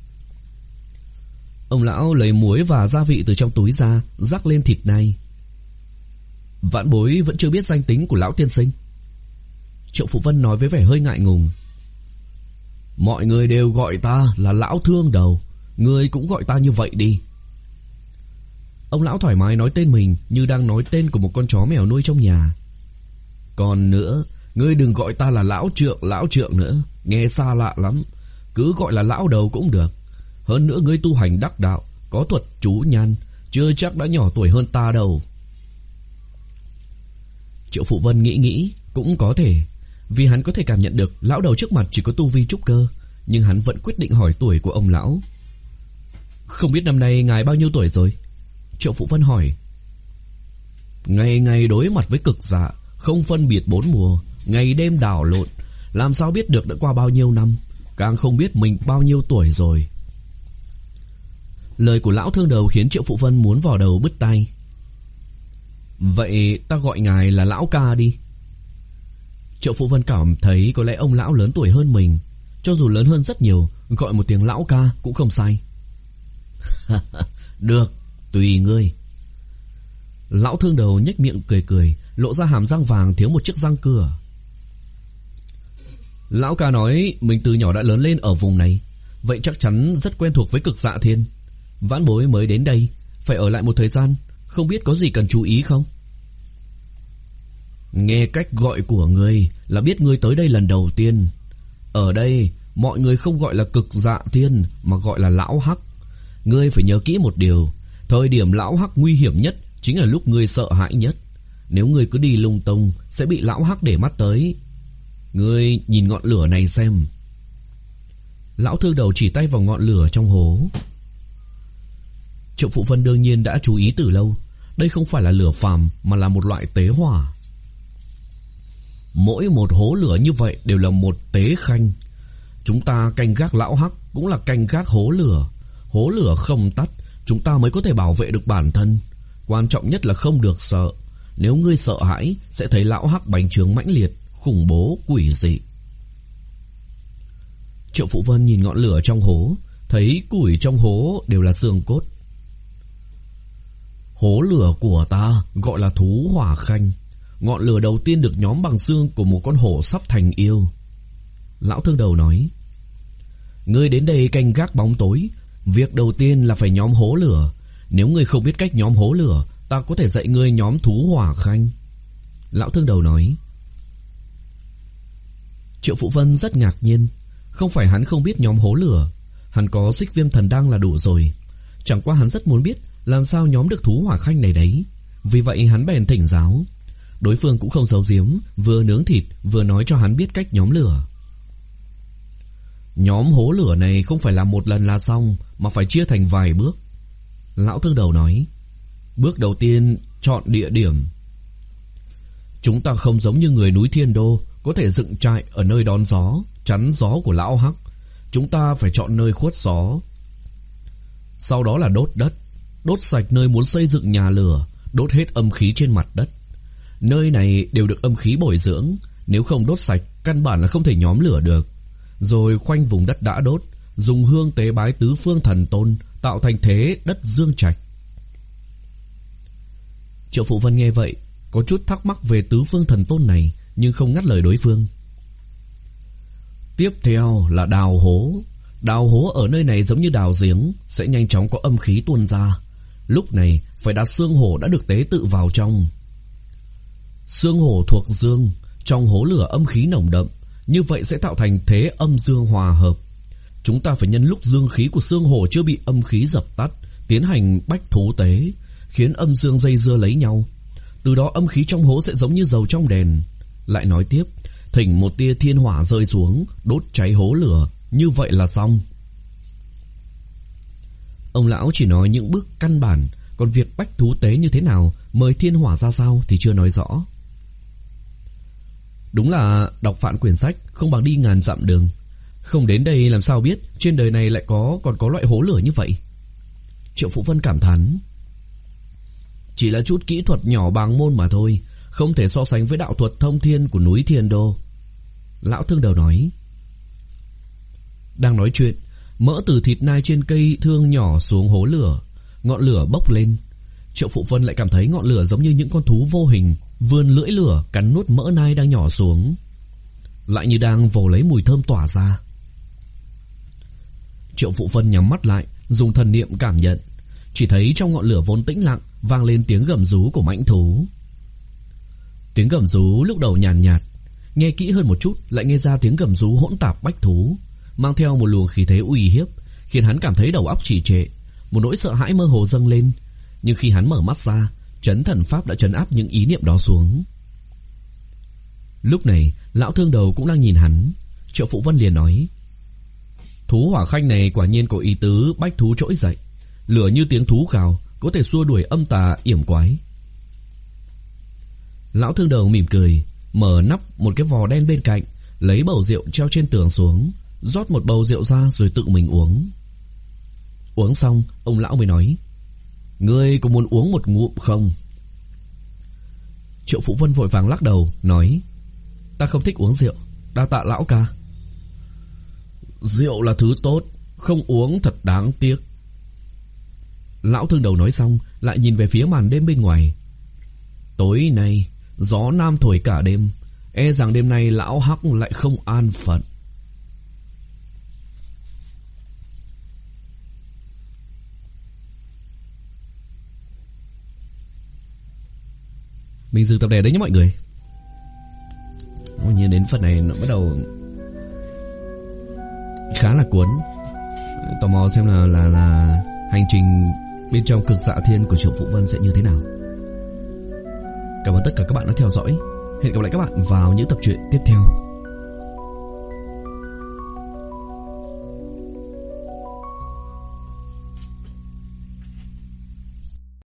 [SPEAKER 1] Ông lão lấy muối và gia vị từ trong túi ra, rắc lên thịt này. Vãn bối vẫn chưa biết danh tính của lão tiên sinh. Triệu Phụ Vân nói với vẻ hơi ngại ngùng. Mọi người đều gọi ta là lão thương đầu, ngươi cũng gọi ta như vậy đi. Ông lão thoải mái nói tên mình như đang nói tên của một con chó mèo nuôi trong nhà. Còn nữa, ngươi đừng gọi ta là lão trượng, lão trượng nữa, nghe xa lạ lắm. Cứ gọi là lão đầu cũng được. Hơn nữa ngươi tu hành đắc đạo, có thuật chú nhan, chưa chắc đã nhỏ tuổi hơn ta đâu. Triệu Phụ Vân nghĩ nghĩ, cũng có thể, vì hắn có thể cảm nhận được lão đầu trước mặt chỉ có tu vi trúc cơ, nhưng hắn vẫn quyết định hỏi tuổi của ông lão. Không biết năm nay ngài bao nhiêu tuổi rồi? Triệu Phụ Vân hỏi. Ngày ngày đối mặt với cực dạ, không phân biệt bốn mùa, ngày đêm đảo lộn, làm sao biết được đã qua bao nhiêu năm, càng không biết mình bao nhiêu tuổi rồi. Lời của lão thương đầu khiến Triệu Phụ Vân muốn vào đầu bứt tai. Vậy ta gọi ngài là lão ca đi. Triệu Phụ Vân cảm thấy có lẽ ông lão lớn tuổi hơn mình, cho dù lớn hơn rất nhiều, gọi một tiếng lão ca cũng không sai. Được, tùy ngươi. Lão thương đầu nhếch miệng cười cười, lộ ra hàm răng vàng thiếu một chiếc răng cưa. Lão ca nói mình từ nhỏ đã lớn lên ở vùng này, vậy chắc chắn rất quen thuộc với cực dạ thiên. Vãn bối mới đến đây, phải ở lại một thời gian, không biết có gì cần chú ý không? Nghe cách gọi của ngươi là biết ngươi tới đây lần đầu tiên. Ở đây mọi người không gọi là cực dạ thiên mà gọi là lão hắc. Ngươi phải nhớ kỹ một điều, thời điểm lão hắc nguy hiểm nhất chính là lúc ngươi sợ hãi nhất. Nếu ngươi cứ đi lung tung sẽ bị lão hắc để mắt tới. Ngươi nhìn ngọn lửa này xem. Lão thương đầu chỉ tay vào ngọn lửa trong hố. Triệu Phụ Vân đương nhiên đã chú ý từ lâu, đây không phải là lửa phàm mà là một loại tế hỏa. Mỗi một hố lửa như vậy đều là một tế khanh. Chúng ta canh gác lão hắc cũng là canh gác hố lửa. Hố lửa không tắt, chúng ta mới có thể bảo vệ được bản thân. Quan trọng nhất là không được sợ. Nếu ngươi sợ hãi sẽ thấy lão hắc bành trướng mãnh liệt, khủng bố, quỷ dị. Triệu Phụ Vân nhìn ngọn lửa trong hố, thấy củi trong hố đều là xương cốt. Hố lửa của ta gọi là thú hỏa khanh. Ngọn lửa đầu tiên được nhóm bằng xương của một con hổ sắp thành yêu. Lão thương đầu nói. Ngươi đến đây canh gác bóng tối, việc đầu tiên là phải nhóm hố lửa. Nếu ngươi không biết cách nhóm hố lửa, ta có thể dạy ngươi nhóm thú hỏa khanh. Lão thương đầu nói. Triệu Phụ Vân rất ngạc nhiên. Không phải hắn không biết nhóm hố lửa, hắn có xích viêm thần đăng là đủ rồi. Chẳng qua hắn rất muốn biết làm sao nhóm được thú hỏa khanh này đấy. Vì vậy hắn bèn thỉnh giáo. Đối phương cũng không giấu giếm, vừa nướng thịt vừa nói cho hắn biết cách nhóm lửa. Nhóm hố lửa này không phải là một lần là xong, mà phải chia thành vài bước. Lão thương đầu nói. Bước đầu tiên, chọn địa điểm. Chúng ta không giống như người núi Thiên Đô, có thể dựng trại ở nơi đón gió, chắn gió của lão hắc. Chúng ta phải chọn nơi khuất gió. Sau đó là đốt đất. Đốt sạch nơi muốn xây dựng nhà lửa, đốt hết âm khí trên mặt đất. Nơi này đều được âm khí bồi dưỡng, nếu không đốt sạch căn bản là không thể nhóm lửa được. Rồi khoanh vùng đất đã đốt, dùng hương tế bái tứ phương thần tôn, tạo thành thế đất dương trạch. Triệu Phụ Vân nghe vậy, có chút thắc mắc về tứ phương thần tôn này, nhưng không ngắt lời đối phương. Tiếp theo là đào hố. Đào hố ở nơi này giống như đào giếng, sẽ nhanh chóng có âm khí tuôn ra. Lúc này phải đặt xương hổ đã được tế tự vào trong. Xương hổ thuộc dương, trong hố lửa âm khí nồng đậm, như vậy sẽ tạo thành thế âm dương hòa hợp. Chúng ta phải nhân lúc dương khí của xương hổ chưa bị âm khí dập tắt, tiến hành bách thú tế, khiến âm dương dây dưa lấy nhau. Từ đó âm khí trong hố sẽ giống như dầu trong đèn. Lại nói tiếp, thỉnh một tia thiên hỏa rơi xuống, đốt cháy hố lửa, như vậy là xong. Ông lão chỉ nói những bước căn bản, còn việc bách thú tế như thế nào, mời thiên hỏa ra sao thì chưa nói rõ. Đúng là đọc vạn quyển sách không bằng đi ngàn dặm đường. Không đến đây làm sao biết trên đời này lại có còn có loại hố lửa như vậy. Triệu Phụ Vân cảm thán. Chỉ là chút kỹ thuật nhỏ bàng môn mà thôi, không thể so sánh với đạo thuật thông thiên của núi Thiên Đô. Lão Thương Đầu nói. Đang nói chuyện, mỡ từ thịt nai trên cây thương nhỏ xuống hố lửa, ngọn lửa bốc lên. Triệu Phụ Vân lại cảm thấy ngọn lửa giống như những con thú vô hình vươn lưỡi lửa cắn nuốt mỡ nai đang nhỏ xuống, lại như đang vồ lấy mùi thơm tỏa ra. Triệu Phụ Vân nhắm mắt lại, dùng thần niệm cảm nhận, chỉ thấy trong ngọn lửa vốn tĩnh lặng vang lên tiếng gầm rú của mãnh thú. Tiếng gầm rú lúc đầu nhàn nhạt, nhạt, nghe kỹ hơn một chút lại nghe ra tiếng gầm rú hỗn tạp bách thú, mang theo một luồng khí thế uy hiếp, khiến hắn cảm thấy đầu óc trì trệ, một nỗi sợ hãi mơ hồ dâng lên. Nhưng khi hắn mở mắt ra, Trấn Thần Pháp đã trấn áp những ý niệm đó xuống. Lúc này, Lão Thương Đầu cũng đang nhìn hắn. Triệu Phụ Vân liền nói: Thú hỏa khanh này quả nhiên có ý tứ bách thú trỗi dậy, lửa như tiếng thú gào, có thể xua đuổi âm tà yểm quái. Lão Thương Đầu mỉm cười, mở nắp một cái vò đen bên cạnh, lấy bầu rượu treo trên tường xuống, rót một bầu rượu ra rồi tự mình uống. Uống xong, ông lão mới nói: Ngươi có muốn uống một ngụm không? Triệu Phụ Vân vội vàng lắc đầu, nói: Ta không thích uống rượu, đa tạ lão ca. Rượu là thứ tốt, không uống thật đáng tiếc. Lão Thương Đầu nói xong, lại nhìn về phía màn đêm bên ngoài. Tối nay, gió nam thổi cả đêm, e rằng đêm nay lão Hắc lại không an phận. Mình dừng tập này đấy nhé mọi người. Nhìn đến phần này nó bắt đầu khá là cuốn. Tò mò xem là là là hành trình bên trong Cực Dạ Thiên của Triệu Phụ Vân sẽ như thế nào. Cảm ơn tất cả các bạn đã theo dõi. Hẹn gặp lại các bạn vào những tập truyện tiếp theo.